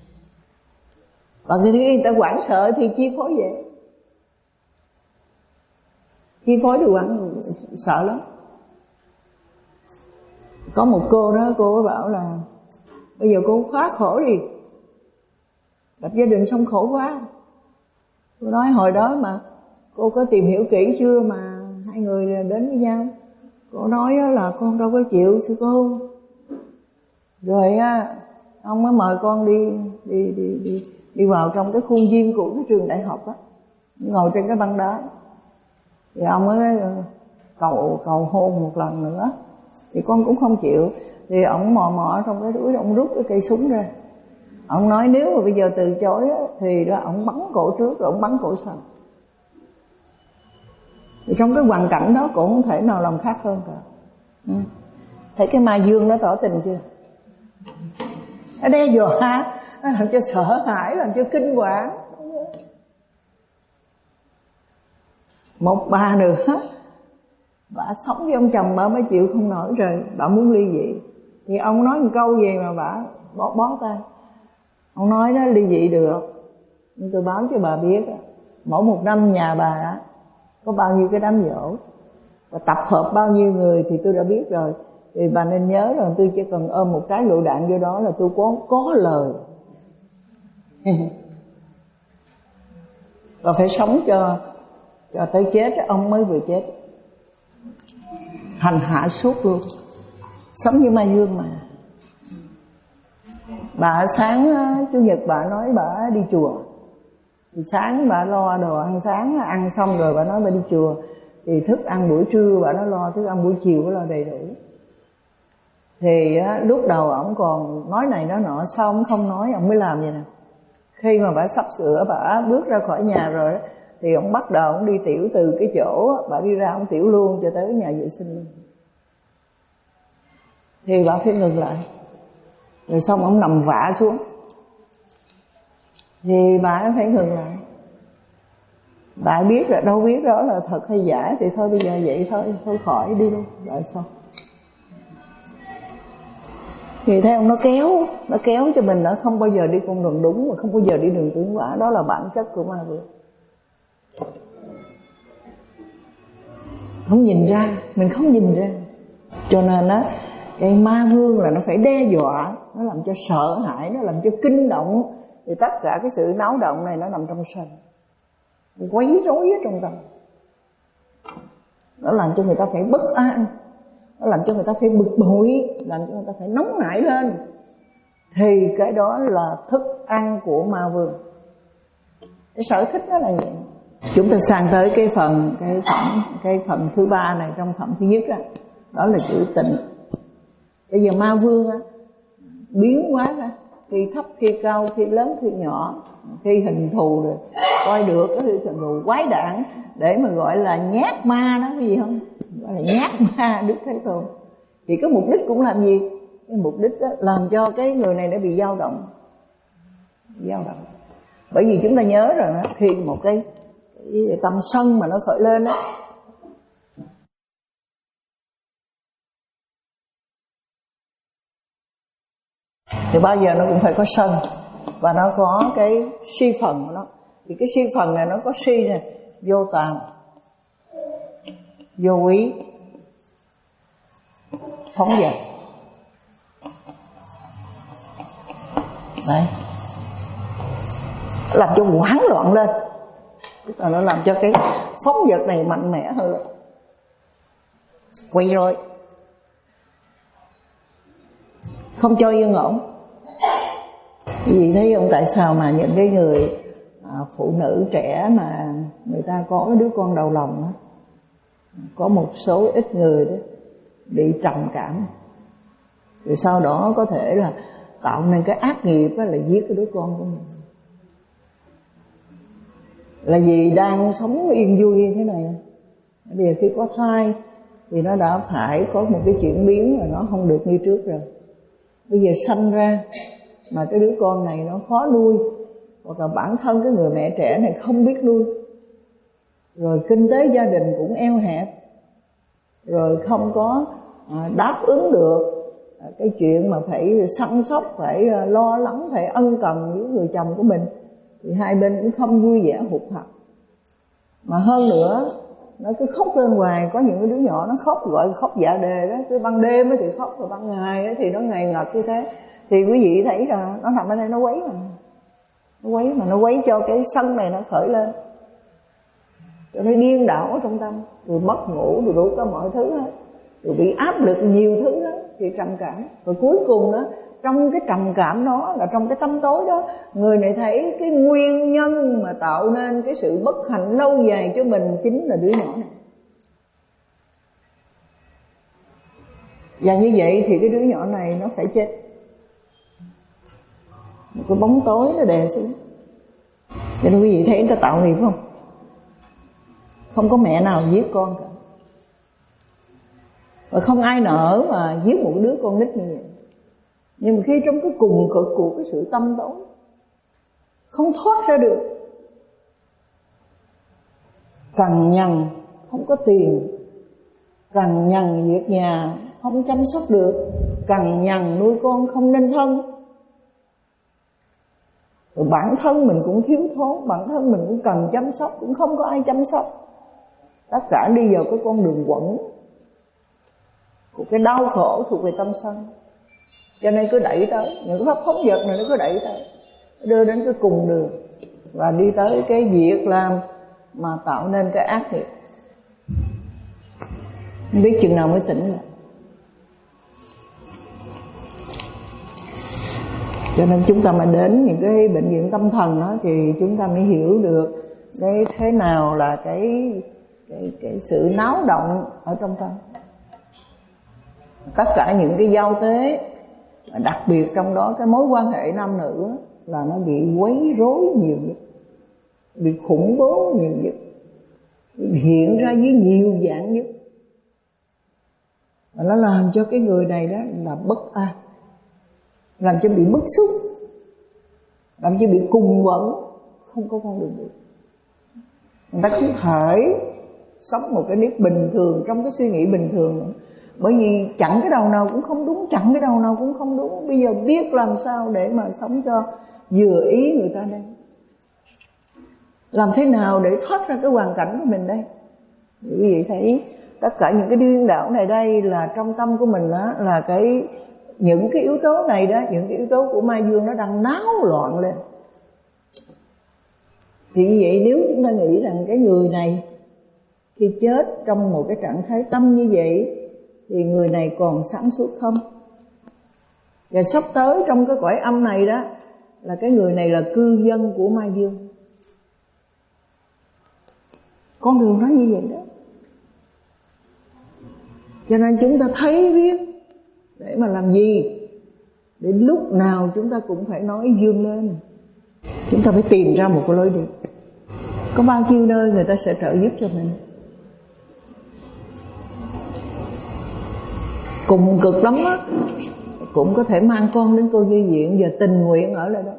Và khi người ta hoảng sợ thì chi phối vậy, chi phối thì hoảng sợ lắm. Có một cô đó, cô bảo là bây giờ cô khá khổ đi, lập gia đình xong khổ quá. Cô nói hồi đó mà cô có tìm hiểu kỹ chưa mà hai người đến với nhau? Cô nói là con đâu có chịu sư cô. Rồi á, ông mới mời con đi đi đi đi đi vào trong cái khuôn viên của cái trường đại học á, ngồi trên cái băng đá. Thì ông mới cầu cầu hôn một lần nữa. Thì con cũng không chịu. Thì ông mò mò trong cái túi, ông rút cái cây súng ra. Ông nói nếu mà bây giờ từ chối á, thì đó ông bắn cổ trước rồi ông bắn cổ sau. Thì trong cái hoàn cảnh đó cũng không thể nào làm khác hơn cả. Ừ. Thấy cái Ma Dương nó tỏ tình chưa? Nó đe dọa, nó làm cho sợ hãi, làm cho kinh hoàng. Một bà nữa, bà sống với ông chồng bà mới chịu không nổi rồi, bà muốn ly dị. Thì ông nói một câu gì mà bà bó, bó tay. Ông nói đó, ly dị được, nhưng tôi báo cho bà biết, mỗi một năm nhà bà đó, có bao nhiêu cái đám giỗ và tập hợp bao nhiêu người thì tôi đã biết rồi. Thì bà nên nhớ rằng tôi chỉ cần ôm một cái lựu đạn vô đó là tôi có, có lời. Và phải sống cho cho tới chết. Ông mới vừa chết, hành hạ suốt luôn, sống như Ma Dương mà. Bà sáng Chủ nhật bà nói bà đi chùa. Thì sáng bà lo đồ ăn sáng, ăn xong rồi bà nói bà đi chùa. Thì thức ăn buổi trưa bà nó lo, thức ăn buổi chiều bà lo đầy đủ. Thì á, lúc đầu ổng còn nói này nói nọ, sao ổng không nói, ổng mới làm vậy nè. Khi mà bà sắp sửa bà bước ra khỏi nhà rồi đó, thì ổng bắt đầu ổng đi tiểu từ cái chỗ bà đi ra, ổng tiểu luôn cho tới nhà vệ sinh luôn. Thì bà phải ngừng lại. Rồi xong ổng nằm vạ xuống. Thì bà phải ngừng lại. Bà biết là đâu biết đó là thật hay giả. Thì thôi bây giờ vậy thôi, thôi khỏi đi luôn. Rồi xong. Thì theo nó kéo, nó kéo cho mình nó không bao giờ đi con đường đúng, mà không bao giờ đi đường tiến hóa. Đó là bản chất của Ma Vương. Không nhìn ra, mình không nhìn ra. Cho nên á, cái Ma Vương là nó phải đe dọa, nó làm cho sợ hãi, nó làm cho kinh động. Thì tất cả cái sự náo động này nó nằm trong sân, quấy rối ở trong tâm. Nó làm cho người ta phải bất an, nó làm cho người ta phải bực bội, làm cho người ta phải nóng nảy lên. Thì cái đó là thức ăn của Ma Vương. Cái sở thích đó là vậy. Chúng ta sang tới cái phần cái phẩm cái phần thứ ba này, trong phẩm thứ nhất đó, đó là chữ tịnh. Bây giờ Ma Vương á, biến hóa ra, khi thấp khi cao, khi lớn khi nhỏ, khi hình thù rồi coi được cái hình thù quái đản để mà gọi là nhát ma đó, cái gì không? Gọi là nhát ma Đức Thế Tôn. Thì cái mục đích cũng làm gì? Cái mục đích đó làm cho cái người này nó bị dao động, dao động. Bởi vì chúng ta nhớ rằng đó, khi một cái, cái tâm sân mà nó khởi lên đó, thì bao giờ nó cũng phải có sân, và nó có cái si phần của nó. Thì cái si phần này nó có si này, vô tàm, vô quý, phóng dật. Đấy, làm cho hoảng loạn lên, tức là nó làm cho cái phóng dật này mạnh mẽ hơn, quay rồi không cho yên ổn. Vì thấy không, tại sao mà những cái người à, phụ nữ trẻ mà người ta có cái đứa con đầu lòng đó, Có một số ít người đó bị trầm cảm, rồi sau đó có thể là tạo nên cái ác nghiệp đó là giết cái đứa con của mình. Là vì đang sống yên vui như thế này, bây giờ khi có thai thì nó đã phải có một cái chuyển biến, là nó không được như trước rồi. Bây giờ sanh ra mà cái đứa con này nó khó nuôi, hoặc là bản thân cái người mẹ trẻ này không biết nuôi, rồi kinh tế gia đình cũng eo hẹp, rồi không có đáp ứng được cái chuyện mà phải săn sóc, phải lo lắng, phải ân cần với người chồng của mình, thì hai bên cũng không vui vẻ, hụt hẫng. Mà hơn nữa nó cứ khóc lên hoài. Có những cái đứa nhỏ nó khóc gọi khóc dạ đề đó, cái ban đêm thì khóc, rồi ban ngày thì nó ngày ngật như thế. Thì quý vị thấy là nó nằm ở đây nó quấy mà nó quấy mà nó quấy cho cái sân này nó khởi lên, cho nó điên đảo ở trong tâm, rồi mất ngủ, rồi đủ cả mọi thứ hết, rồi bị áp lực nhiều thứ đó, thì trầm cảm. Rồi cuối cùng đó, trong cái trầm cảm đó, là trong cái tâm tối đó, người này thấy cái nguyên nhân mà tạo nên cái sự bất hạnh lâu dài cho mình chính là đứa nhỏ này. Và như vậy thì cái đứa nhỏ này nó phải chết. Một cái bóng tối nó đè xuống. Cho nên quý vị thấy người ta tạo nghiệp không? Không có mẹ nào giết con cả, và không ai nỡ mà giết một đứa con nít như vậy. Nhưng mà khi trong cái cùng cực của cái sự tâm tối, không thoát ra được, cằn nhằn không có tiền, cằn nhằn việc nhà không chăm sóc được, cằn nhằn nuôi con không nên thân, rồi bản thân mình cũng thiếu thốn, bản thân mình cũng cần chăm sóc, cũng không có ai chăm sóc. Tất cả đi vào cái con đường quẩn của cái đau khổ thuộc về tâm sân. Cho nên cứ đẩy tới những cái pháp phóng dật này, nó cứ đẩy tới, đưa đến cái cùng đường, và đi tới cái việc làm mà tạo nên cái ác nghiệp. Không biết chừng nào mới tỉnh lại. Cho nên chúng ta mà đến những cái bệnh viện tâm thần đó, thì chúng ta mới hiểu được cái thế nào là cái cái cái sự náo động ở trong tâm. Tất cả những cái giao tế, đặc biệt trong đó cái mối quan hệ nam nữ là nó bị quấy rối nhiều nhất, bị khủng bố nhiều nhất, hiện ra với nhiều dạng nhất, và nó làm cho cái người này đó là bất an, làm cho bị bức xúc, làm cho bị cùng quẩn, không có con đường được. Người ta không thể sống một cái nếp bình thường, trong cái suy nghĩ bình thường nữa. Bởi vì chặn cái đầu nào cũng không đúng, chặn cái đầu nào cũng không đúng. Bây giờ biết làm sao để mà sống cho vừa ý người ta đây, làm thế nào để thoát ra cái hoàn cảnh của mình đây. Quý vị thấy tất cả những cái điên đảo này đây là trong tâm của mình đó, là cái những cái yếu tố này đó, những cái yếu tố của Mai Dương nó đang náo loạn lên. Thì như vậy nếu chúng ta nghĩ rằng cái người này khi chết trong một cái trạng thái tâm như vậy thì người này còn sáng suốt không? Và sắp tới trong cái cõi âm này đó là cái người này là cư dân của Mai Dương. Con đường nó như vậy đó. Cho nên chúng ta thấy biết để mà làm gì? Để lúc nào chúng ta cũng phải nói dương lên. Chúng ta phải tìm ra một cái lối đi. Có bao nhiêu nơi người ta sẽ trợ giúp cho mình. Cùng cực lắm á, cũng có thể mang con đến cô nhi viện và tình nguyện ở lại đó,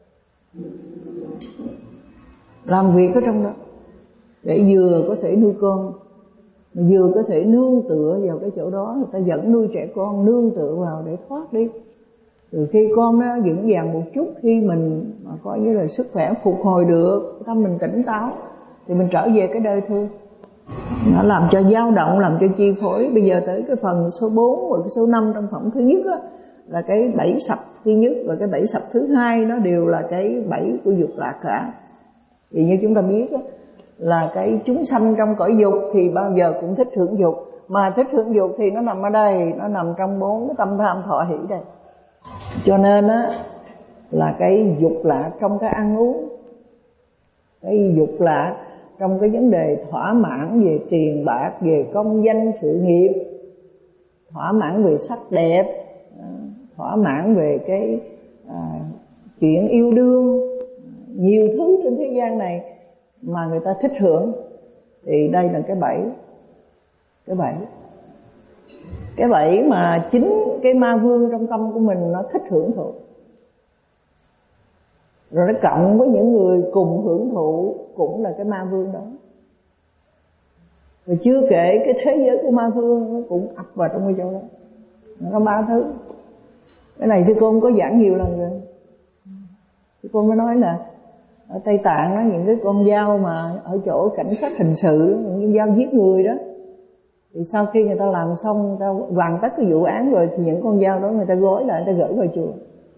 làm việc ở trong đó, để vừa có thể nuôi con, vừa có thể nương tựa vào cái chỗ đó. Người ta dẫn nuôi trẻ con nương tựa vào để thoát đi. Từ khi con nó vững vàng một chút, khi mình mà coi như là sức khỏe phục hồi được, tâm mình tỉnh táo, thì mình trở về cái đời thương. Nó làm cho dao động, làm cho chi phối. Bây giờ tới cái phần số bốn và cái số năm trong phẩm thứ nhất á, là cái bẫy sập thứ nhất và cái bẫy sập thứ hai, nó đều là cái bẫy của dục lạc cả. Vì như chúng ta biết á, là cái chúng sanh trong cõi dục thì bao giờ cũng thích hưởng dục, mà thích hưởng dục thì nó nằm ở đây, nó nằm trong bốn cái tâm tham thọ hỷ đây. Cho nên á là cái dục lạc trong cái ăn uống, cái dục lạc trong cái vấn đề thỏa mãn về tiền bạc, về công danh sự nghiệp, thỏa mãn về sắc đẹp, thỏa mãn về cái à, chuyện yêu đương, nhiều thứ trên thế gian này mà người ta thích hưởng, thì đây là cái bẫy. Cái bẫy Cái bẫy mà chính cái ma vương trong tâm của mình nó thích hưởng thụ, rồi nó cộng với những người cùng hưởng thụ cũng là cái ma vương đó. Rồi chưa kể cái thế giới của ma vương nó cũng ập vào trong cái chỗ đó. Nó có ba thứ. Cái này sư cô có giảng nhiều lần rồi. Sư cô mới nói là ở Tây Tạng đó, những cái con dao mà ở chỗ cảnh sát hình sự, những dao giết người đó, thì sau khi người ta làm xong, người ta hoàn tất cái vụ án rồi, thì những con dao đó người ta gói lại, người ta gửi vào chùa,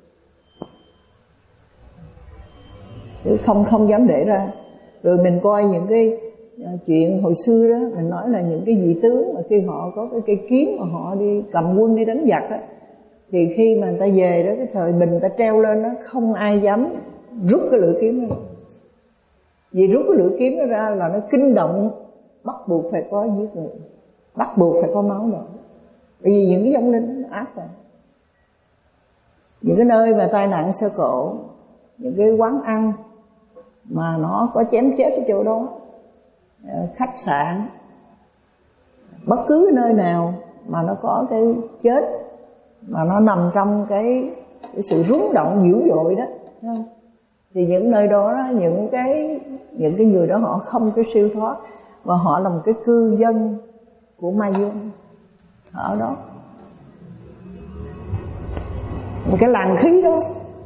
chứ không không dám để ra. Rồi mình coi những cái chuyện hồi xưa đó, mình nói là những cái vị tướng mà khi họ có cái cây kiếm mà họ đi cầm quân đi đánh giặc đó, thì khi mà người ta về đó, cái thời bình người ta treo lên đó, không ai dám rút cái lưỡi kiếm đó. Vì rút cái lưỡi kiếm đó ra là nó kinh động, bắt buộc phải có giết người, bắt buộc phải có máu rồi. Bởi vì những cái vong linh nó ác rồi. Những cái nơi mà tai nạn xe cộ, những cái quán ăn mà nó có chém chết ở chỗ đó, khách sạn, bất cứ cái nơi nào mà nó có cái chết mà nó nằm trong cái, cái sự rúng động dữ dội đó, không? Thì những nơi đó, đó những cái những cái người đó họ không cái siêu thoát, và họ là một cái cư dân của ma dương ở đó, một cái làn khí đó,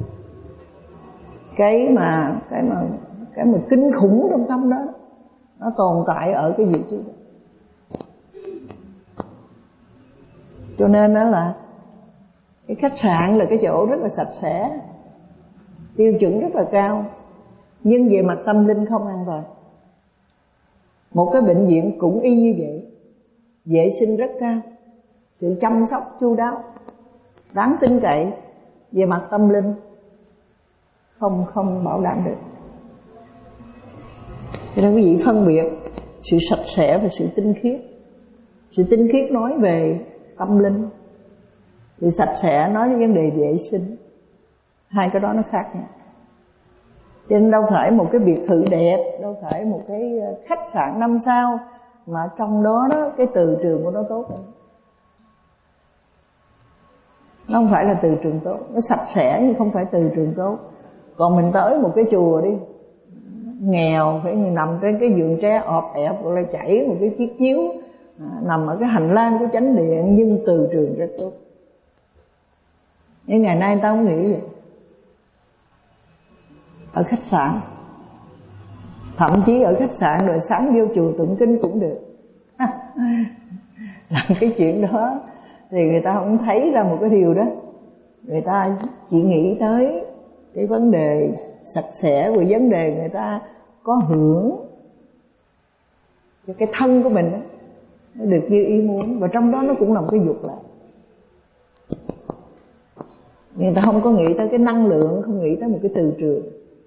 cái mà cái mà cái mà kinh khủng trong tâm đó, nó tồn tại ở cái vị trí đó. Cho nên đó là cái khách sạn là cái chỗ rất là sạch sẽ, tiêu chuẩn rất là cao, nhưng về mặt tâm linh không an toàn. Một cái bệnh viện cũng y như vậy, vệ sinh rất cao, sự chăm sóc chu đáo, đáng tin cậy, về mặt tâm linh không không bảo đảm được. Cho nên quý vị phân biệt sự sạch sẽ và sự tinh khiết. Sự tinh khiết nói về tâm linh, sự sạch sẽ nói về vấn đề vệ sinh. Hai cái đó nó khác nhau. Cho nên đâu phải một cái biệt thự đẹp, đâu phải một cái khách sạn năm sao mà trong đó đó cái từ trường của nó tốt hơn. Nó không phải là từ trường tốt, nó sạch sẽ nhưng không phải từ trường tốt. Còn mình tới một cái chùa đi, nghèo, phải nằm trên cái giường tre ọp ẹp, hoặc là chảy một cái chiếc chiếu, à, nằm ở cái hành lang của chánh điện, nhưng từ trường rất tốt. Nhưng ngày nay người ta không nghĩ vậy. Ở khách sạn, thậm chí ở khách sạn rồi sáng vô chùa tụng kinh cũng được. Làm cái chuyện đó thì người ta không thấy ra một cái điều đó. Người ta chỉ nghĩ tới cái vấn đề sạch sẽ, và vấn đề người ta có hưởng cho cái thân của mình đó, nó được như ý muốn, và trong đó nó cũng là một cái dục lạc. Người ta không có nghĩ tới cái năng lượng, không nghĩ tới một cái từ trường.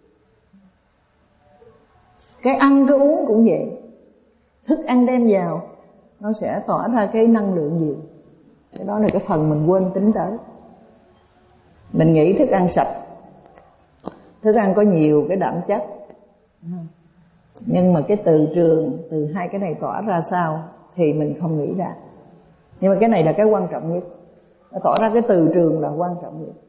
Cái ăn cái uống cũng vậy, thức ăn đem vào nó sẽ tỏa ra cái năng lượng gì. Cái đó là cái phần mình quên tính tới. Mình nghĩ thức ăn sạch, thức ăn có nhiều cái đạm chất, nhưng mà cái từ trường từ hai cái này tỏa ra sao thì mình không nghĩ ra. Nhưng mà cái này là cái quan trọng nhất. Nó tỏa ra cái từ trường là quan trọng nhất.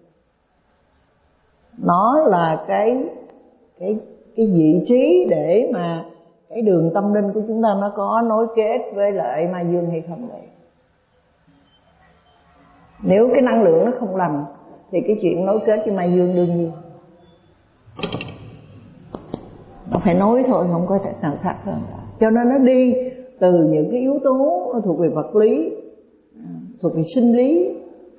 Nó là cái cái cái vị trí để mà cái đường tâm linh của chúng ta nó có nối kết với lại ma dương hay không vậy. Nếu cái năng lượng nó không lành thì cái chuyện nối kết với ma dương đương nhiên nó phải nối thôi, không có thể nào khác hơn. Cho nên nó đi từ những cái yếu tố thuộc về vật lý, thuộc về sinh lý,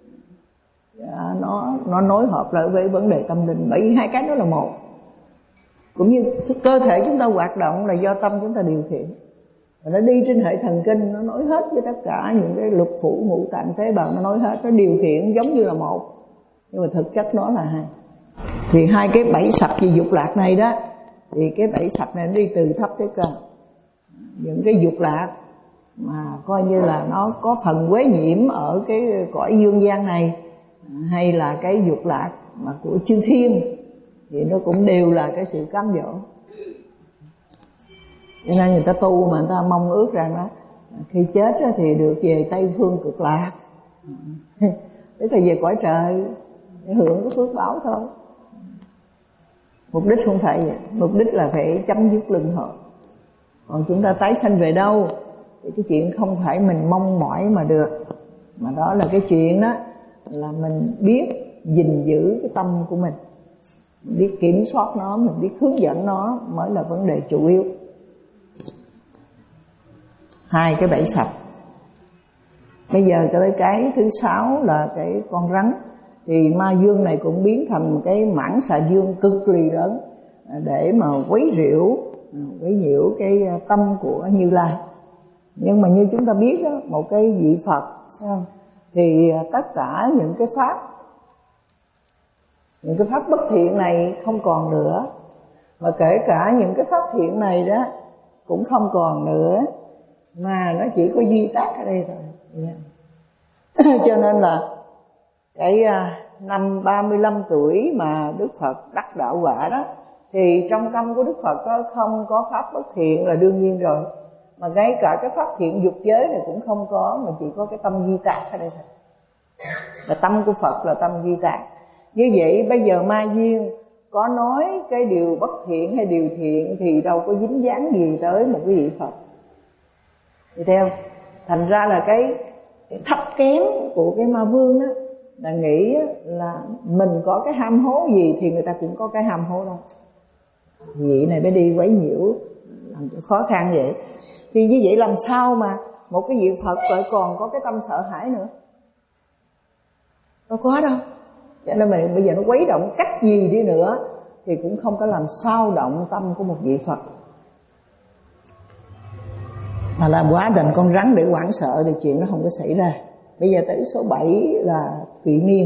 nó nó nối hợp lại với vấn đề tâm linh. Bởi vì hai cái đó là một. Cũng như cơ thể chúng ta hoạt động là do tâm chúng ta điều khiển, và nó đi trên hệ thần kinh, nó nối hết với tất cả những cái lục phủ ngũ tạng tế bào, nó nối hết, nó điều khiển giống như là một, nhưng mà thực chất nó là hai. Thì hai cái bẫy sập về dục lạc này đó, thì cái bẫy sập này nó đi từ thấp tới cao. những cái dục lạc mà coi như là nó có phần quế nhiễm ở cái cõi dương gian này, hay là cái dục lạc mà của chư thiên, thì nó cũng đều là cái sự cám dỗ. Cho nên người ta tu mà người ta mong ước rằng đó, khi chết thì được về Tây Phương Cực Lạc, tức là về cõi trời để hưởng cái phước báo thôi. Mục đích không phải vậy, mục đích là phải chấm dứt luân hồi. Còn chúng ta tái sanh về đâu thì cái chuyện không phải mình mong mỏi mà được, mà đó là cái chuyện đó là mình biết gìn giữ cái tâm của mình, mình biết kiểm soát nó, mình biết hướng dẫn nó mới là vấn đề chủ yếu. Hai cái bẫy sập. Bây giờ cho tới cái thứ sáu là cái con rắn. Thì ma dương này cũng biến thành một cái mãng xà dương cực kỳ lớn để mà quấy nhiễu quấy nhiễu cái tâm của Như Lai. Nhưng mà như chúng ta biết đó, một cái vị Phật thì tất cả những cái pháp những cái pháp bất thiện này không còn nữa, và kể cả những cái pháp thiện này đó cũng không còn nữa, mà nó chỉ có duy tác ở đây thôi. Yeah. Cho nên là cái năm ba mươi lăm tuổi mà Đức Phật đắc đạo quả đó, thì trong tâm của Đức Phật đó không có pháp bất thiện là đương nhiên rồi, mà ngay cả cái pháp thiện dục giới này cũng không có, mà chỉ có cái tâm duy tác ở đây thôi. Và tâm của Phật là tâm duy tác. Như vậy bây giờ ma duyên có nói cái điều bất thiện hay điều thiện thì đâu có dính dáng gì tới một cái vị Phật. Thì theo thành ra là cái, cái thấp kém của cái ma vương đó là nghĩ là mình có cái ham hố gì thì người ta cũng có cái ham hố đâu. Vị này mới đi quấy nhiễu làm cho khó khăn vậy. Thì như vậy làm sao mà một cái vị Phật lại còn có cái tâm sợ hãi nữa? Đâu có đâu. Cho nên mình bây giờ nó quấy động cách gì đi nữa thì cũng không có làm sao động tâm của một vị Phật. Mà làm quá thành con rắn để hoảng sợ thì chuyện nó không có xảy ra. Bây giờ tới số bảy là Thụy Miên.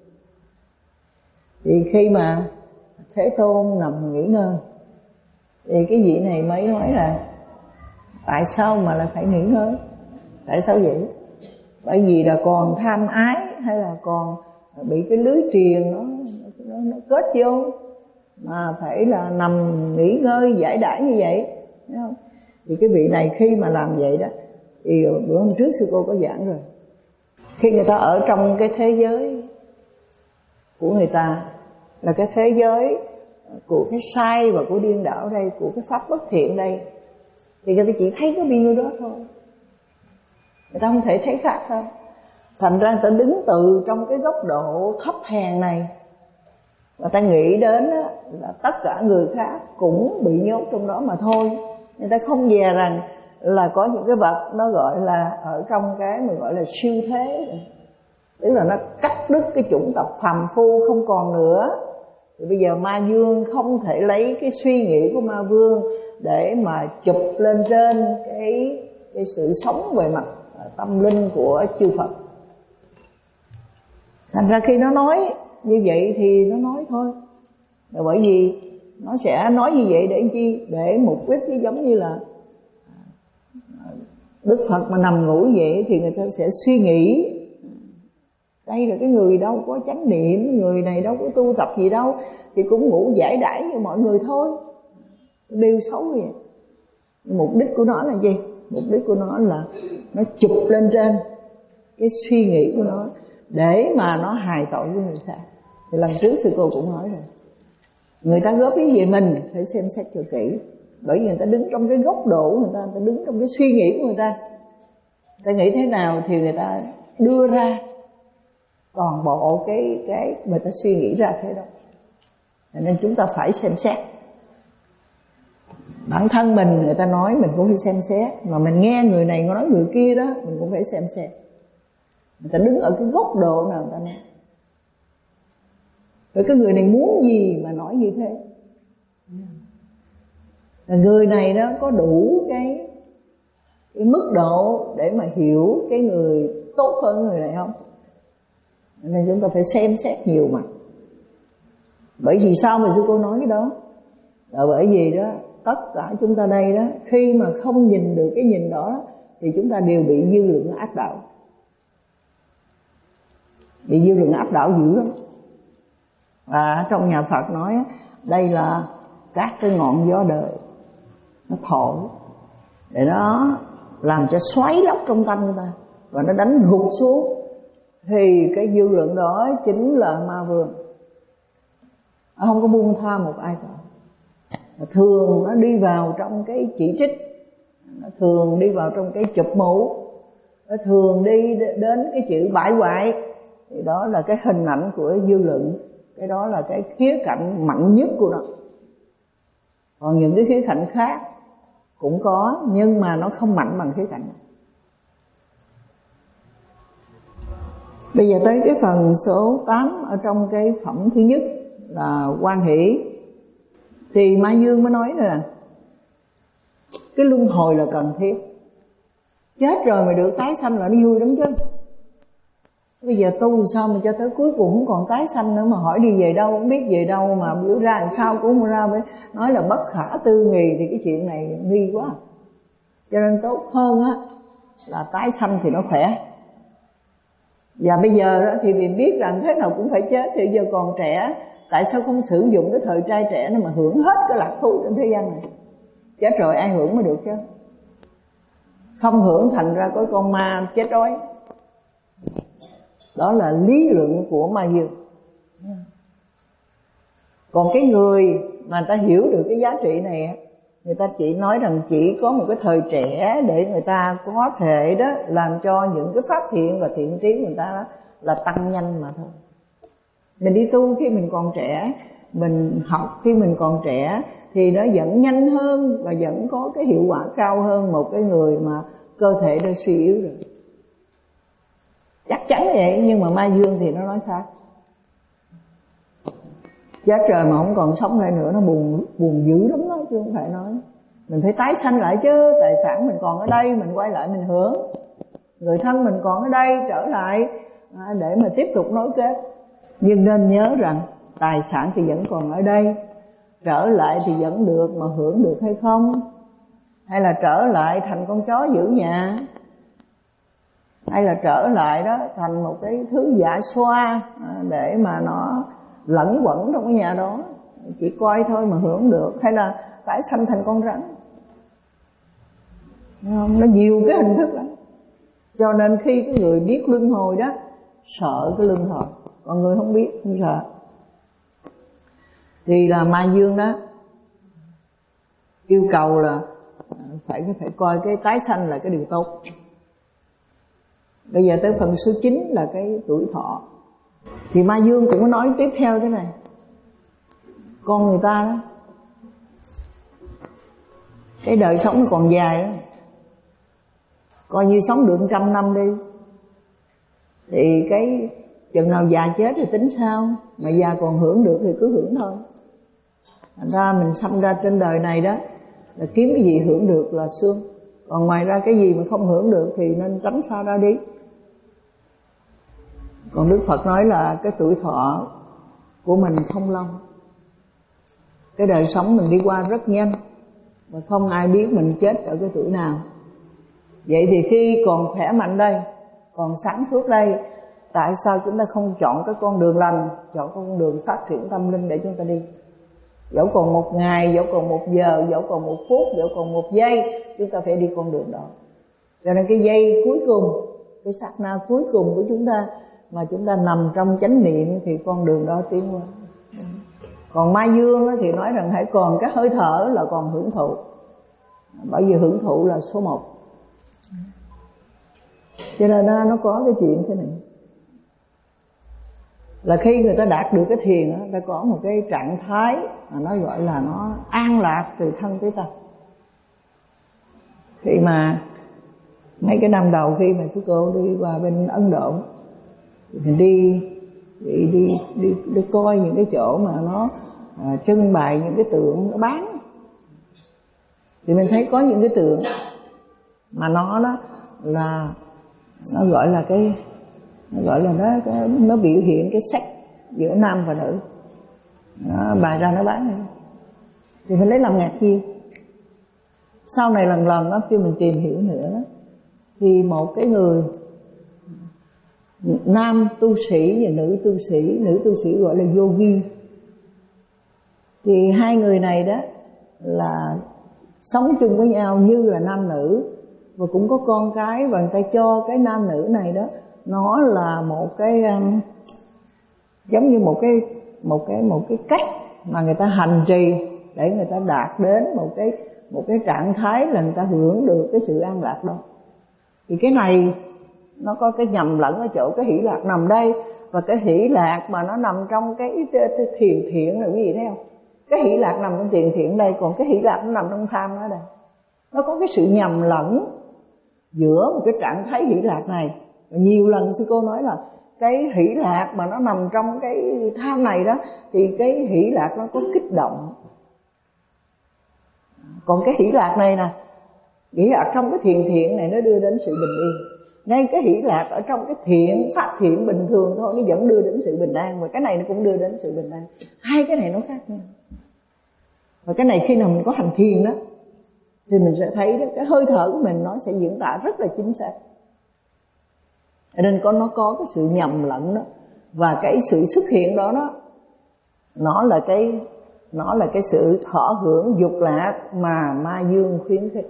Thì khi mà Thế Tôn nằm nghỉ ngơi thì cái vị này mới nói là tại sao mà lại phải nghỉ ngơi? Tại sao vậy? Bởi vì là còn tham ái hay là còn bị cái lưới triền nó, nó, nó kết vô mà phải là nằm nghỉ ngơi giải đãi như vậy, thấy không? Thì cái vị này khi mà làm vậy đó, thì bữa hôm trước sư cô có giảng rồi, khi người ta ở trong cái thế giới của người ta là cái thế giới của cái sai và của điên đảo đây, của cái pháp bất thiện đây, thì người ta chỉ thấy có bao nhiêu đó thôi, người ta không thể thấy khác đâu. Thành ra người ta đứng từ trong cái góc độ thấp hèn này, người ta nghĩ đến là tất cả người khác cũng bị nhốt trong đó mà thôi. Người ta không dè rằng là có những cái vật nó gọi là ở trong cái mình gọi là siêu thế, tức là nó cắt đứt cái chủng tộc phàm phu không còn nữa. Thì bây giờ ma vương không thể lấy cái suy nghĩ của ma vương để mà chụp lên trên cái cái sự sống về mặt tâm linh của chư Phật. Thành ra khi nó nói như vậy thì nó nói thôi. Là bởi vì nó sẽ nói như vậy để chi? Để mục đích chứ, giống như là Đức Phật mà nằm ngủ vậy thì người ta sẽ suy nghĩ đây là cái người đâu có chánh niệm, người này đâu có tu tập gì đâu, thì cũng ngủ giải đãi như mọi người thôi. Điều xấu vậy. Mục đích của nó là gì? Mục đích của nó là nó chụp lên trên cái suy nghĩ của nó để mà nó hài tội với người khác. Thì lần trước sư cô cũng nói rồi, người ta góp ý về mình phải xem xét cho kỹ, bởi vì người ta đứng trong cái góc độ của người ta, người ta đứng trong cái suy nghĩ của người ta, người ta nghĩ thế nào thì người ta đưa ra toàn bộ cái cái người ta suy nghĩ ra thế đó. Nên chúng ta phải xem xét. Bản thân mình người ta nói mình cũng phải xem xét, mà mình nghe người này nói người kia đó mình cũng phải xem xét. Người ta đứng ở cái góc độ nào người ta nói, rồi cái người này muốn gì mà nói như thế. Là người này đó có đủ cái, cái mức độ để mà hiểu cái người tốt hơn người này không? Nên chúng ta phải xem xét nhiều mặt. Bởi vì sao mà sư cô nói cái đó? Là bởi vì đó tất cả chúng ta đây đó, khi mà không nhìn được cái nhìn đó thì chúng ta đều bị dư luận áp đảo. Bị dư luận áp đảo dữ lắm. Và trong nhà Phật nói đây là các cái ngọn gió đời nó thổi để nó làm cho xoáy lốc trong tâm người ta và nó đánh gục xuống, thì cái dư luận đó chính là ma vương. Nó không có buông tha một ai cả. Thường nó đi vào trong cái chỉ trích, nó thường đi vào trong cái chụp mũ, nó thường đi đến cái chữ bãi hoại. Thì đó là cái hình ảnh của dư luận, cái đó là cái khía cạnh mạnh nhất của nó. Còn những cái khía cạnh khác cũng có, nhưng mà nó không mạnh bằng khía cạnh này. Bây giờ tới cái phần số tám ở trong cái phẩm thứ nhất là hoan hỷ, thì Ma Dương mới nói là cái luân hồi là cần thiết. Chết rồi mà được tái sanh là nó vui lắm chứ. Bây giờ tu sao mà cho tới cuối cùng không còn tái sanh nữa, mà hỏi đi về đâu, không biết về đâu, mà biểu ra làm sao cũng không ra, nói là bất khả tư nghì, thì cái chuyện này nghi quá. Cho nên tốt hơn á là tái sanh thì nó khỏe. Và bây giờ đó thì vì biết rằng thế nào cũng phải chết, thì giờ còn trẻ, tại sao không sử dụng cái thời trai trẻ này mà hưởng hết cái lạc thú trên thế gian này? Chết rồi ai hưởng mới được chứ. Không hưởng thành ra có con ma chết đói. Đó là lý luận của Ma Dương. Còn cái người mà người ta hiểu được cái giá trị này, người ta chỉ nói rằng chỉ có một cái thời trẻ để người ta có thể đó làm cho những cái phát hiện và thiện trí người ta đó là tăng nhanh mà thôi. Mình đi tu khi mình còn trẻ, mình học khi mình còn trẻ thì nó vẫn nhanh hơn và vẫn có cái hiệu quả cao hơn một cái người mà cơ thể đã suy yếu rồi. Chắc chắn vậy, nhưng mà Ma Dương thì nó nói khác. Chết rồi mà không còn sống lại nữa, nó buồn buồn dữ lắm đó, chứ không phải nói. Mình phải tái sanh lại chứ, tài sản mình còn ở đây, mình quay lại mình hưởng. Người thân mình còn ở đây, trở lại để mà tiếp tục nối kết. Nhưng nên nhớ rằng tài sản thì vẫn còn ở đây, trở lại thì vẫn được, mà hưởng được hay không, hay là trở lại thành con chó giữ nhà, hay là trở lại đó thành một cái thứ dạ xoa để mà nó lẫn quẩn trong cái nhà đó, chỉ coi thôi mà hưởng được, hay là tái sanh thành con rắn. Nó nhiều cái hình thức lắm. Cho nên khi cái người biết luân hồi đó sợ cái luân hồi, còn người không biết không sợ. Thì là Ma Dương đó yêu cầu là phải phải coi cái tái sanh là cái điều tốt. Bây giờ tới phần số chín là cái tuổi thọ. Thì Ma Dương cũng có nói tiếp theo thế này: con người ta đó, cái đời sống nó còn dài đó, coi như sống được trăm năm đi, thì cái chừng nào già chết thì tính sao, mà già còn hưởng được thì cứ hưởng thôi. Thành ra mình sanh ra trên đời này đó là kiếm cái gì hưởng được là xương, còn ngoài ra cái gì mà không hưởng được thì nên tránh xa ra đi. Còn Đức Phật nói là cái tuổi thọ của mình không lâu, cái đời sống mình đi qua rất nhanh, và không ai biết mình chết ở cái tuổi nào. Vậy thì khi còn khỏe mạnh đây, còn sáng suốt đây, tại sao chúng ta không chọn cái con đường lành, chọn con đường phát triển tâm linh để chúng ta đi? Dẫu còn một ngày, dẫu còn một giờ, dẫu còn một phút, dẫu còn một giây, chúng ta phải đi con đường đó. Cho nên cái giây cuối cùng, cái sát na cuối cùng của chúng ta mà chúng ta nằm trong chánh niệm thì con đường đó tiến qua. Còn Ma Dương thì nói rằng hãy còn cái hơi thở là còn hưởng thụ, bởi vì hưởng thụ là số một. Cho nên nó có cái chuyện thế này, là khi người ta đạt được cái thiền đó, ta có một cái trạng thái mà nó gọi là nó an lạc từ thân tới tâm. Khi mà mấy cái năm đầu khi mà sư cô đi qua bên Ấn Độ thì mình đi đi đi đi, đi coi những cái chỗ mà nó à, trưng bày những cái tượng nó bán, thì mình thấy có những cái tượng mà nó đó là nó gọi là cái nó gọi là nó nó biểu hiện cái sắc giữa nam và nữ, nó bài ra nó bán này. Thì mình lấy làm ngạc nhiên, sau này lần lần đó khi mình tìm hiểu nữa đó, thì một cái người nam tu sĩ và nữ tu sĩ, nữ tu sĩ gọi là yogi, thì hai người này đó là sống chung với nhau như là nam nữ, và cũng có con cái, và người ta cho cái nam nữ này đó nó là một cái um, giống như một cái một cái một cái cách mà người ta hành trì để người ta đạt đến một cái một cái trạng thái là người ta hưởng được cái sự an lạc đó. Thì cái này nó có cái nhầm lẫn ở chỗ cái hỷ lạc nằm đây, và cái hỷ lạc mà nó nằm trong cái thiền thiện là cái gì thấy không? Cái hỷ lạc nằm trong thiền thiện đây, còn cái hỷ lạc nó nằm trong tham ở đây. Nó có cái sự nhầm lẫn giữa một cái trạng thái hỷ lạc này. Và nhiều lần sư cô nói là cái hỷ lạc mà nó nằm trong cái tham này đó, thì cái hỷ lạc nó có kích động. Còn cái hỷ lạc này nè, hỷ lạc trong cái thiền thiện này nó đưa đến sự bình yên. Ngay cái hỷ lạc ở trong cái thiện, phát thiện bình thường thôi, nó vẫn đưa đến sự bình an. Và cái này nó cũng đưa đến sự bình an. Hai cái này nó khác nhau. Và cái này khi nào mình có hành thiền đó, thì mình sẽ thấy đó, cái hơi thở của mình nó sẽ diễn tả rất là chính xác. Nên có nó có cái sự nhầm lẫn đó. Và cái sự xuất hiện đó đó, nó là cái nó là cái sự thọ hưởng dục lạc mà ma dương khuyến khích.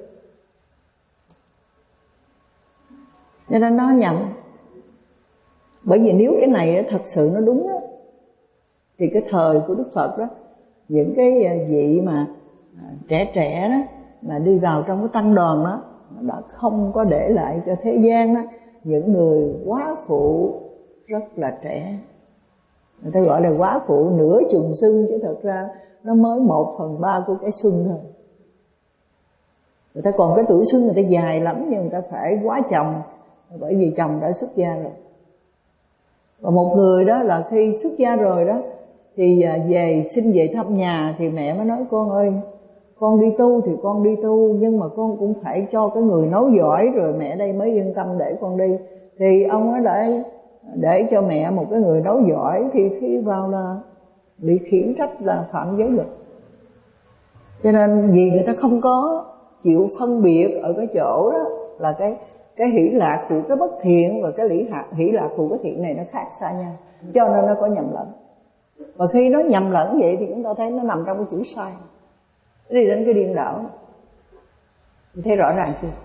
Cho nên nó nhầm. Bởi vì nếu cái này thật sự nó đúng đó, thì cái thời của Đức Phật đó, những cái vị mà trẻ trẻ đó mà đi vào trong cái tăng đoàn đó, nó đã không có để lại cho thế gian đó những người quá phụ rất là trẻ. Người ta gọi là quá phụ nửa trùng xuân, chứ thật ra nó mới một phần ba của cái xuân thôi. Người ta còn cái tuổi xuân người ta dài lắm, nhưng người ta phải quá chồng, bởi vì chồng đã xuất gia rồi. Và một người đó là khi xuất gia rồi đó, thì về xin về thăm nhà, thì mẹ mới nói con ơi, con đi tu thì con đi tu, nhưng mà con cũng phải cho cái người nấu giỏi rồi mẹ đây mới yên tâm để con đi. Thì ông ấy đã để cho mẹ một cái người nấu giỏi, thì khi vào là bị khiển trách là phạm giới luật. Cho nên vì người ta không có chịu phân biệt ở cái chỗ đó là cái cái hỷ lạc của cái bất thiện và cái lý hỷ lạc của cái thiện này nó khác xa nhau, cho nên nó có nhầm lẫn. Và khi nó nhầm lẫn vậy thì chúng ta thấy nó nằm trong cái chữ sai, nó đi đến cái điên đảo. Mình thấy rõ ràng chưa?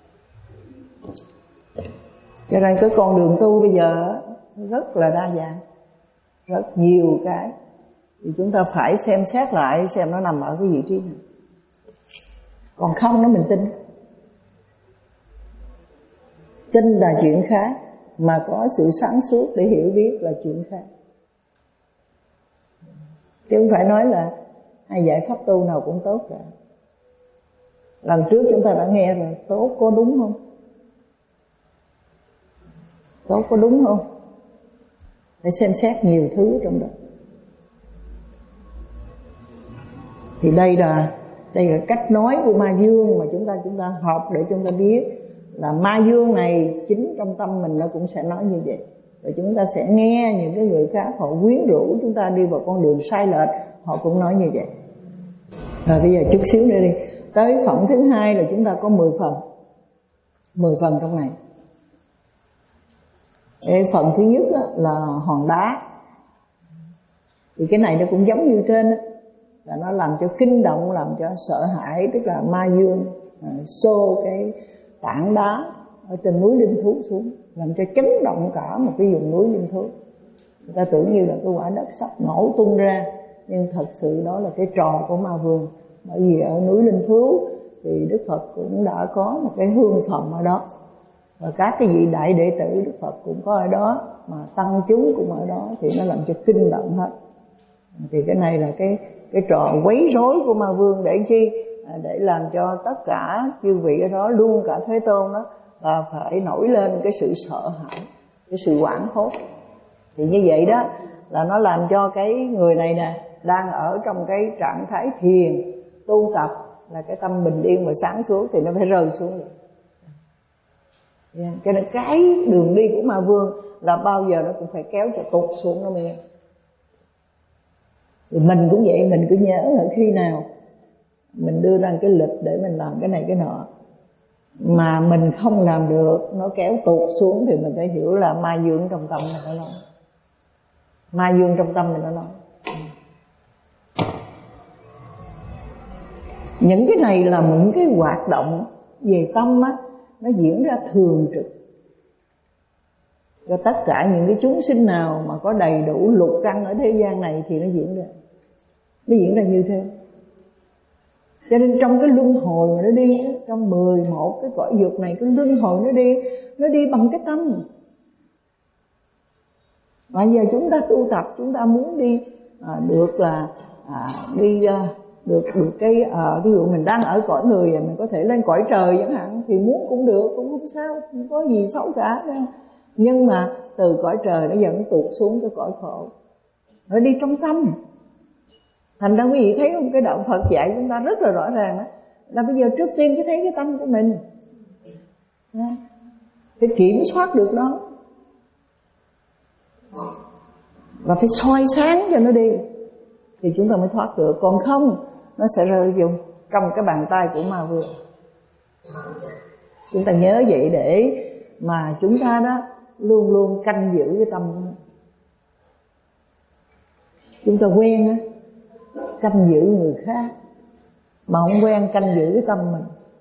Cho nên cái con đường tu bây giờ rất là đa dạng, rất nhiều cái, thì chúng ta phải xem xét lại xem nó nằm ở cái vị trí nào. Còn không nó mình tin. Tin là chuyện khác, mà có sự sáng suốt để hiểu biết là chuyện khác. Chứ không phải nói là hai giải pháp tu nào cũng tốt cả. Lần trước chúng ta đã nghe rồi, tốt có đúng không? Tốt có đúng không? Phải xem xét nhiều thứ trong đó. Thì đây là đây là cách nói của ma dương mà chúng ta chúng ta học để chúng ta biết là ma dương này chính trong tâm mình nó cũng sẽ nói như vậy. Và chúng ta sẽ nghe những cái người khác họ quyến rũ chúng ta đi vào con đường sai lệch, họ cũng nói như vậy. Rồi bây giờ chút xíu nữa đi, tới phẩm thứ hai là chúng ta có mười phần, mười phần trong này. Cái phần thứ nhất là hòn đá. Thì cái này nó cũng giống như trên đó, là nó làm cho kinh động, làm cho sợ hãi, tức là ma dương à, xô cái tảng đá ở trên núi Linh Thú xuống, làm cho chấn động cả một cái vùng núi Linh Thú. Người ta tưởng như là cái quả đất sắp nổ tung ra, nhưng thật sự đó là cái trò của ma vương. Bởi vì ở núi Linh Thú thì Đức Phật cũng đã có một cái hương phẩm ở đó, và các cái vị đại đệ tử Đức Phật cũng có ở đó, mà tăng chúng cũng ở đó, thì nó làm cho kinh động hết. Thì cái này là cái cái trò quấy rối của ma vương để chi? Để làm cho tất cả chư vị ở đó, luôn cả Thế Tôn đó, là phải nổi lên cái sự sợ hãi, cái sự hoảng hốt. Thì như vậy đó là nó làm cho cái người này nè đang ở trong cái trạng thái thiền tu tập, là cái tâm bình yên và sáng suốt, thì nó phải rơi xuống rồi. Yeah. Cho nên cái đường đi của ma vương là bao giờ nó cũng phải kéo cho tụt xuống nó mới. Thì mình cũng vậy, mình cứ nhớ là khi nào mình đưa ra cái lịch để mình làm cái này cái nọ, mà mình không làm được, nó kéo tụt xuống, thì mình phải hiểu là ma dương trong tâm mình nó nói. Ma dương trong tâm mình nó nói. Những cái này là những cái hoạt động về tâm á, nó diễn ra thường trực cho tất cả những cái chúng sinh nào mà có đầy đủ lục căn ở thế gian này thì nó diễn ra. Nó diễn ra như thế. Cho nên trong cái luân hồi mà nó đi, trong mười một cái cõi dục này, cái luân hồi nó đi, nó đi bằng cái tâm. Bây giờ chúng ta tu tập, chúng ta muốn đi à, được là à, đi à, được được cái à, ví dụ mình đang ở cõi người, mình có thể lên cõi trời chẳng hạn, thì muốn cũng được, cũng không sao, không có gì xấu cả đâu. Nhưng mà từ cõi trời nó vẫn tụt xuống cái cõi khổ, nó đi trong tâm. Thành ra quý vị thấy không, cái đạo Phật dạy chúng ta rất là rõ ràng đó, là bây giờ trước tiên phải thấy cái tâm của mình, phải kiểm soát được nó, và phải soi sáng cho nó đi, thì chúng ta mới thoát được. Còn không, nó sẽ rơi vào trong cái bàn tay của ma vương. Chúng ta nhớ vậy để mà chúng ta đó luôn luôn canh giữ cái tâm của mình. Chúng ta quen á, canh giữ người khác, mà không quen canh giữ cái tâm mình.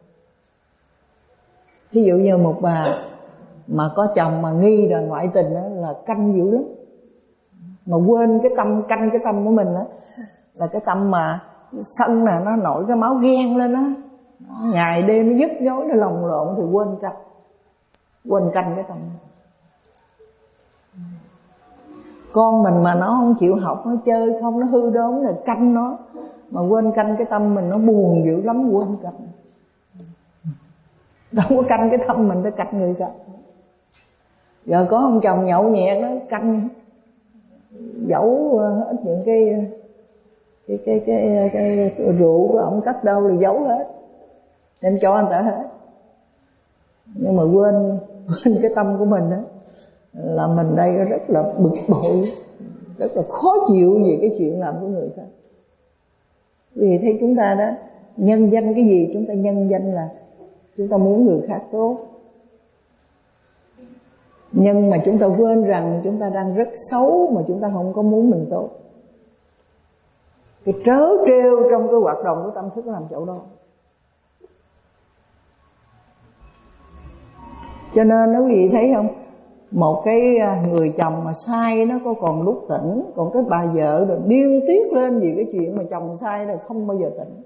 Ví dụ như một bà mà có chồng mà nghi là ngoại tình đó, là canh dữ lắm, mà quên cái tâm, canh cái tâm của mình đó, là cái tâm mà sân nè, nó nổi cái máu ghen lên đó, ngày đêm nó nhức nhối, nó lồng lộn, thì quên canh, quên canh cái tâm. Con mình mà nó không chịu học, nó chơi không, nó hư đốn, là canh nó, mà quên canh cái tâm mình, nó buồn dữ lắm, quên canh. Đâu có canh cái tâm mình, nó canh người khác. Giờ có ông chồng nhậu nhẹt nó canh, giấu hết những cái cái cái cái, cái, cái rượu của ông cất đâu là giấu hết, đem cho anh ta hết. Nhưng mà quên quên cái tâm của mình đó, là mình đây rất là bực bội, rất là khó chịu về cái chuyện làm của người khác. Vì thế chúng ta đó, nhân danh cái gì? Chúng ta nhân danh là chúng ta muốn người khác tốt, nhưng mà chúng ta quên rằng chúng ta đang rất xấu, mà chúng ta không có muốn mình tốt. Cái trớ trêu trong cái hoạt động của tâm thức làm chỗ đó. Cho nên nó quý vị thấy không, một cái người chồng mà sai nó có còn lúc tỉnh, còn cái bà vợ rồi điên tiết lên vì cái chuyện mà chồng sai là không bao giờ tỉnh.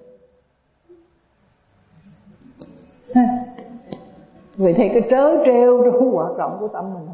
Vì thấy cái trớ trêu trong hoạt động của tâm mình.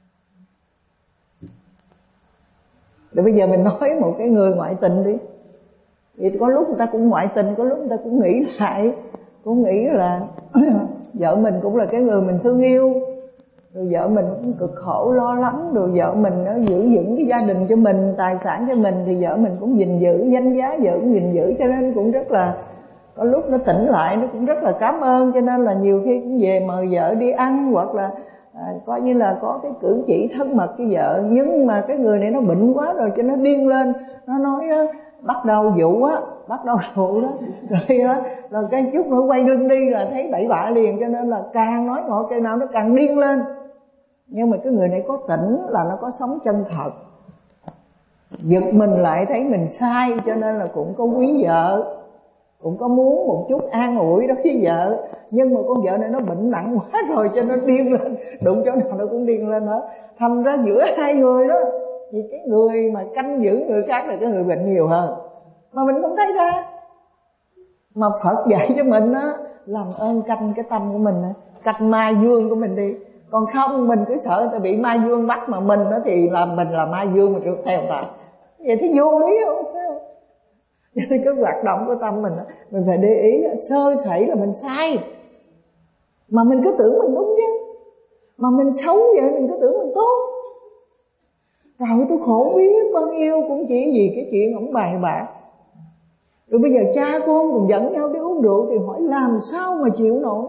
Để bây giờ mình nói một cái người ngoại tình đi, thì có lúc người ta cũng ngoại tình, có lúc người ta cũng nghĩ lại, cũng nghĩ là vợ mình cũng là cái người mình thương yêu, rồi vợ mình cũng cực khổ lo lắng, rồi vợ mình nó giữ vững cái gia đình cho mình, tài sản cho mình, thì vợ mình cũng gìn giữ, danh giá vợ cũng gìn giữ, cho nên cũng rất là, có lúc nó tỉnh lại nó cũng rất là cảm ơn. Cho nên là nhiều khi cũng về mời vợ đi ăn, hoặc là à, coi như là có cái cử chỉ thân mật với vợ. Nhưng mà cái người này nó bệnh quá rồi, cho nó điên lên, nó nói đó, bắt đầu vụ á, bắt đầu vụ đó, rồi đó, rồi cái chút nữa quay lưng đi là thấy bậy bạ liền. Cho nên là càng nói ngọt cái nào nó càng điên lên. Nhưng mà cái người này có tỉnh là nó có sống chân thật, giật mình lại thấy mình sai, cho nên là cũng có quý vợ, cũng có muốn một chút an ủi đó với vợ. Nhưng mà con vợ này nó bệnh nặng quá rồi, cho nó điên lên, đụng chỗ nào nó cũng điên lên hết. Thành ra giữa hai người đó, vì cái người mà canh giữ người khác là cái người bệnh nhiều hơn, mà mình không thấy ra. Mà Phật dạy cho mình á, làm ơn canh cái tâm của mình, canh ma dương của mình đi. Còn không mình cứ sợ người ta bị ma dương bắt, mà mình đó thì là mình là ma dương mà trượt theo người ta, vậy thì vô lý không? Cho nên cái hoạt động của tâm mình, mình phải để ý, sơ sẩy là mình sai, mà mình cứ tưởng mình đúng chứ. Mà mình xấu vậy mình cứ tưởng mình tốt. Rồi tôi khổ biết bao nhiêu cũng chỉ vì cái chuyện ổng bài bạc. Rồi bây giờ cha con cùng dẫn nhau đi uống rượu, thì hỏi làm sao mà chịu nổi,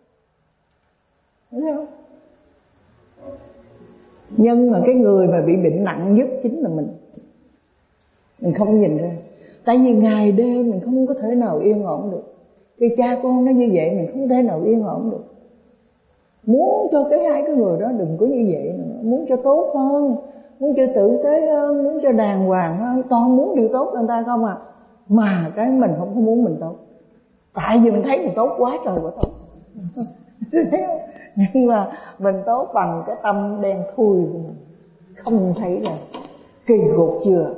thấy không? Nhưng mà cái người mà bị bệnh nặng nhất chính là mình. Mình không nhìn ra. Tại vì ngày đêm mình không có thể nào yên ổn được. Cái cha con nó như vậy mình không thể nào yên ổn được. Muốn cho cái hai cái người đó đừng có như vậy nữa, muốn cho tốt hơn, muốn cho tử tế hơn, muốn cho đàng hoàng hơn, toàn muốn điều tốt cho người ta không à. Mà cái mình không có muốn mình tốt, tại vì mình thấy mình tốt quá trời quá tốt. Nhưng mà mình tốt bằng cái tâm đen thui của mình, không thấy là kỳ cục chưa,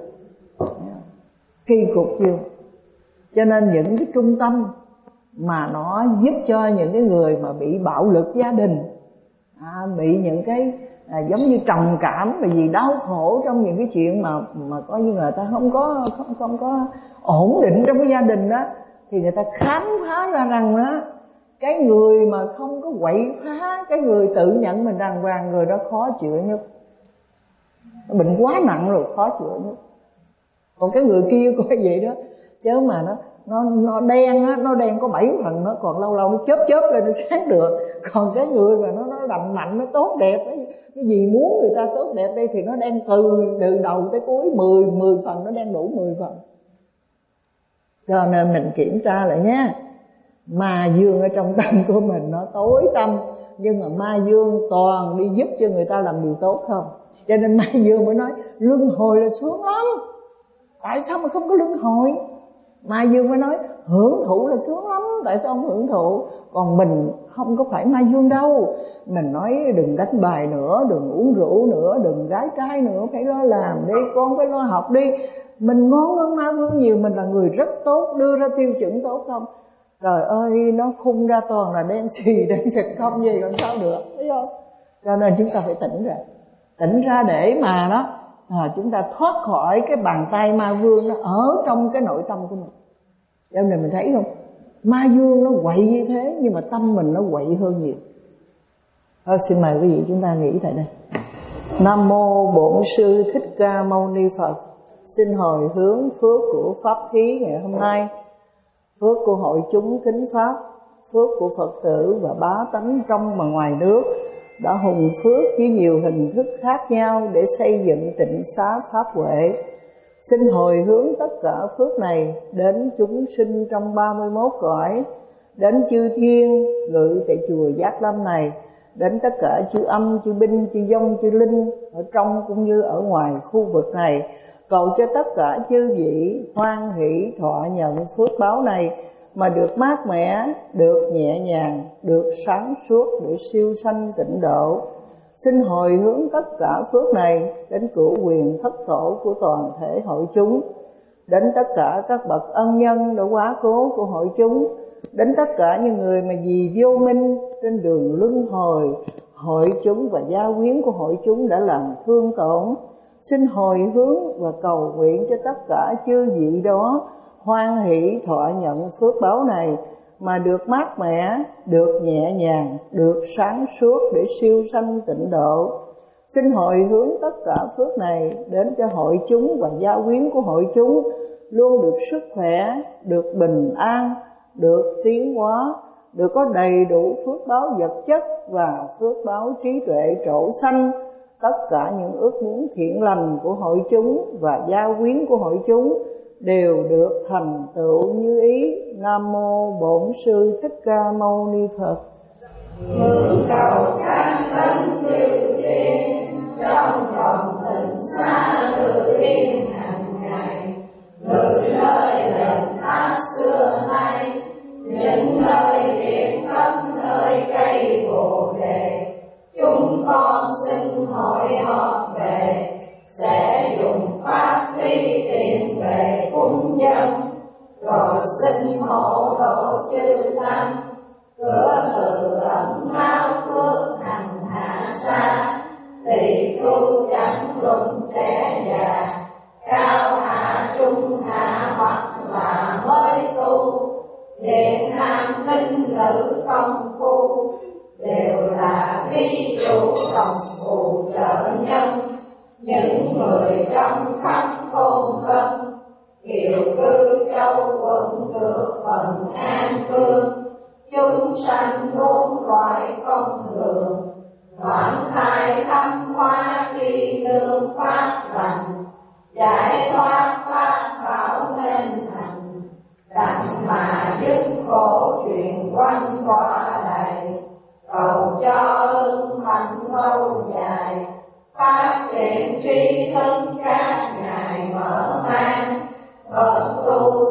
kỳ cục chưa. Cho nên những cái trung tâm mà nó giúp cho những cái người mà bị bạo lực gia đình, à, bị những cái à, giống như trầm cảm và vì đau khổ trong những cái chuyện mà mà coi như người ta không có không không có ổn định trong cái gia đình đó, thì người ta khám phá ra rằng đó, cái người mà không có quậy phá, cái người tự nhận mình đàng hoàng, người đó khó chữa nhất, bệnh quá nặng rồi khó chữa nhất. Còn cái người kia coi vậy đó, chứ mà nó nó nó đen á, nó đen có bảy phần, nó còn lâu lâu nó chớp chớp lên nó sáng được. Còn cái người mà nó nó đậm mạnh, nó tốt đẹp ấy, cái gì muốn người ta tốt đẹp đây thì nó đen từ từ đầu tới cuối mười mười phần, nó đen đủ mười phần. Cho nên mình kiểm tra lại nha. Ma dương ở trong tâm của mình nó tối tâm, nhưng mà ma dương toàn đi giúp cho người ta làm điều tốt không. Cho nên ma dương mới nói luân hồi là sướng lắm. Tại sao mà không có luân hồi? Ma dương mới nói hưởng thụ là sướng lắm, tại sao không hưởng thụ? Còn mình không có phải ma dương đâu. Mình nói đừng đánh bài nữa, đừng uống rượu nữa, đừng gái trai nữa, phải lo làm đi, con phải lo học đi. Mình ngon hơn ma vương nhiều, mình là người rất tốt, đưa ra tiêu chuẩn tốt không? Trời ơi, nó khung ra toàn là đen xì, đen xịt không gì làm sao được, thấy không? Cho nên chúng ta phải tỉnh ra, tỉnh ra để mà đó à, chúng ta thoát khỏi cái bàn tay ma vương nó ở trong cái nội tâm của mình. Cho nên mình thấy không, ma dương nó quậy như thế nhưng mà tâm mình nó quậy hơn nhiều. Thôi xin mời quý vị chúng ta nghĩ tại đây. Nam mô Bổn Sư Thích Ca Mâu Ni Phật. Xin hồi hướng phước của pháp thí ngày hôm nay, phước của hội chúng kính pháp, phước của Phật tử và bá tánh trong và ngoài nước đã hùng phước với nhiều hình thức khác nhau để xây dựng tịnh xá pháp huệ. Xin hồi hướng tất cả phước này đến chúng sinh trong ba mươi mốt cõi, đến chư thiên ngự tại chùa Giác Lâm này, đến tất cả chư âm, chư binh, chư dông, chư linh ở trong cũng như ở ngoài khu vực này. Cầu cho tất cả chư vị hoan hỷ thọ nhận phước báo này mà được mát mẻ, được nhẹ nhàng, được sáng suốt để siêu sanh tịnh độ. Xin hồi hướng tất cả phước này đến cửu quyền thất tổ của toàn thể hội chúng, đến tất cả các bậc ân nhân đã quá cố của hội chúng, đến tất cả những người mà vì vô minh trên đường luân hồi, hội chúng và gia quyến của hội chúng đã làm thương tổn. Xin hồi hướng và cầu nguyện cho tất cả chư vị đó hoan hỷ thọ nhận phước báo này mà được mát mẻ, được nhẹ nhàng, được sáng suốt để siêu sanh tịnh độ. Xin hồi hướng tất cả phước này đến cho hội chúng và gia quyến của hội chúng luôn được sức khỏe, được bình an, được tiến hóa, được có đầy đủ phước báo vật chất và phước báo trí tuệ trổ sanh. Tất cả những ước muốn thiện lành của hội chúng và gia quyến của hội chúng đều được thành tựu như ý. Nam mô Bổn Sư Thích Ca Mâu Ni Phật. Hướng cầu an tánh chư thiên, trong vòng tịnh xá tự yên hàng ngày, ngự lời lệnh tác xưa nay, những nơi điện khắp nơi cây bồ đề. Chúng con xin hỏi họp về, sẽ dùng pháp lý tiền về cúng dân, rồi xin hộ độ chư tăng, cửa tự ẩn mau phước hành hạ xa, tỳ tu chẳng luận trẻ già, cao hạ trung hạ hoặc là mới tu, thiện nam tinh nữ công phu, đều là ví dụ đồng phù trợ nhân. Những người trong khắp thôn vân, kiều cư châu quận được phần an cư, chúng sanh bốn loại con đường, đoạn khai thăm hoa đi lương pháp lành, giải thoát pháp bảo nên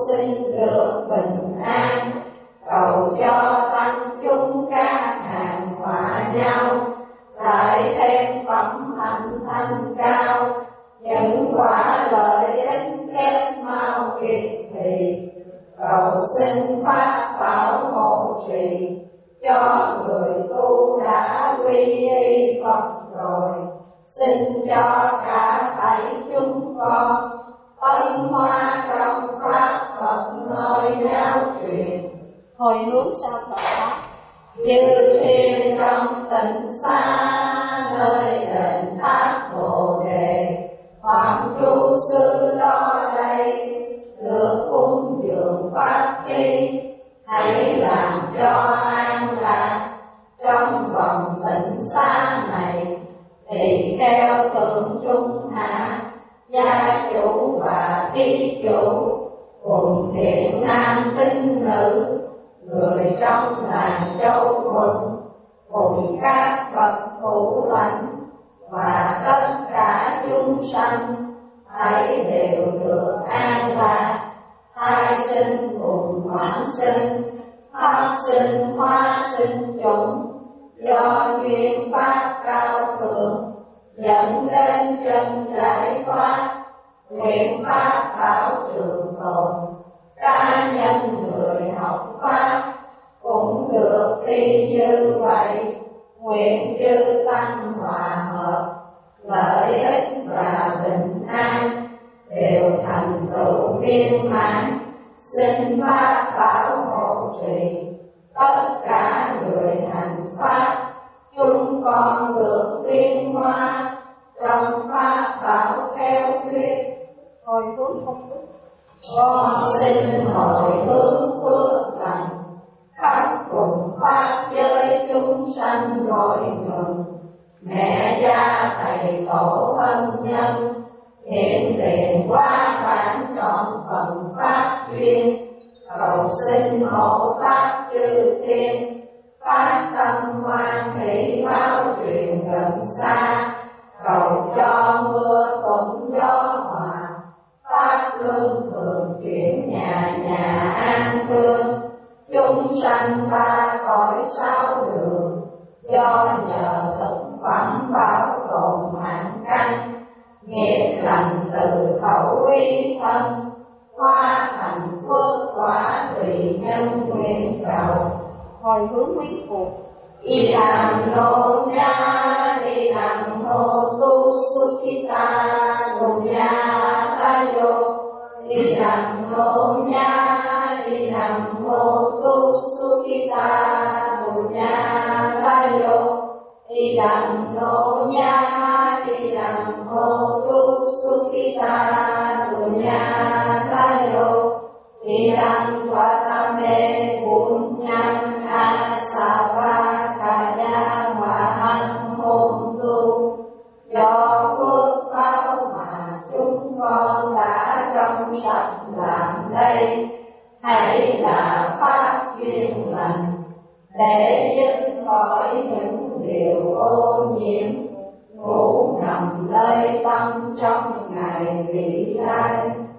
xin được bình an, cầu cho tăng chúng các hàng hòa nhau, lại thêm phẩm hạnh thanh cao, những quả lợi ích kết mau kiệt thị. Cầu xin pháp bảo hộ trì cho người tu đã quy y Phật rồi, xin cho cả thảy chúng con ân hoa trong pháp Phật nơi giáo truyền. Hồi hướng sao Phật pháp Như thiên trong tịnh xá, nơi đền tháp Bồ Đề, Hoàng trụ sư đó đây, được cúng dường pháp khí, hãy làm cho an lạc trong vòng tịnh xá này. Tỳ kheo thượng trung hạ, gia chủ và ký chủ, cùng thiện nam tín nữ, người trong làng Châu Thuận, cùng các bậc thủ lãnh và tất cả chúng sanh, hãy đều được an lạc, thai sinh cùng hoãn sinh, phát sinh hóa sinh chúng, do duyên pháp cao thượng dẫn đến chân giải thoát. Nguyện pháp bảo trường tồn, cá nhân người học pháp cũng được y như vậy. Nguyện chư tăng hòa hợp, lợi ích và bình an đều thành tựu viên mãn. Xin pháp bảo hộ trì tất cả người hành pháp, chúng con được tiến hóa trong pháp bảo theo thuyết. Hồi hướng công đức Con xin hồi hướng phước lành, khắp cùng pháp giới chúng sanh gọi mừng. Mẹ cha thầy tổ ân nhân, hiện tiền qua bản trọn phần pháp duyên. Cầu xin hộ pháp chư thiên, phát tâm hoan hỷ báo truyền gần xa. Cầu cho mưa thuận gió hòa, pháp luân thường chuyển nhà nhà an cư. Chúng sanh ba cõi sáu đường, do nhờ thực phẩm bảo tồn hạnh căn. Nghiệp lành từ khẩu ý thân, hóa thành phước quả tùy nhân nguyện cầu. hồi hướng quyến thuộc Y đàm nô nha, y đàm nô tu sukhita bunya tayo. Y đàm nô nha, y đàm nô tu sukhita bunya tayo. Y đàm nô nha, y đàm nô tu sukhita bunya tayo. Y đàm vatame bunyam asava kaya maham hôn tu. Do phước báo mà chúng con đã trong sạch làm đây, hãy là pháp duyên lành để dứt khỏi những điều ô nhiễm, ngủ nằm lơi tâm trong ngày vị lai.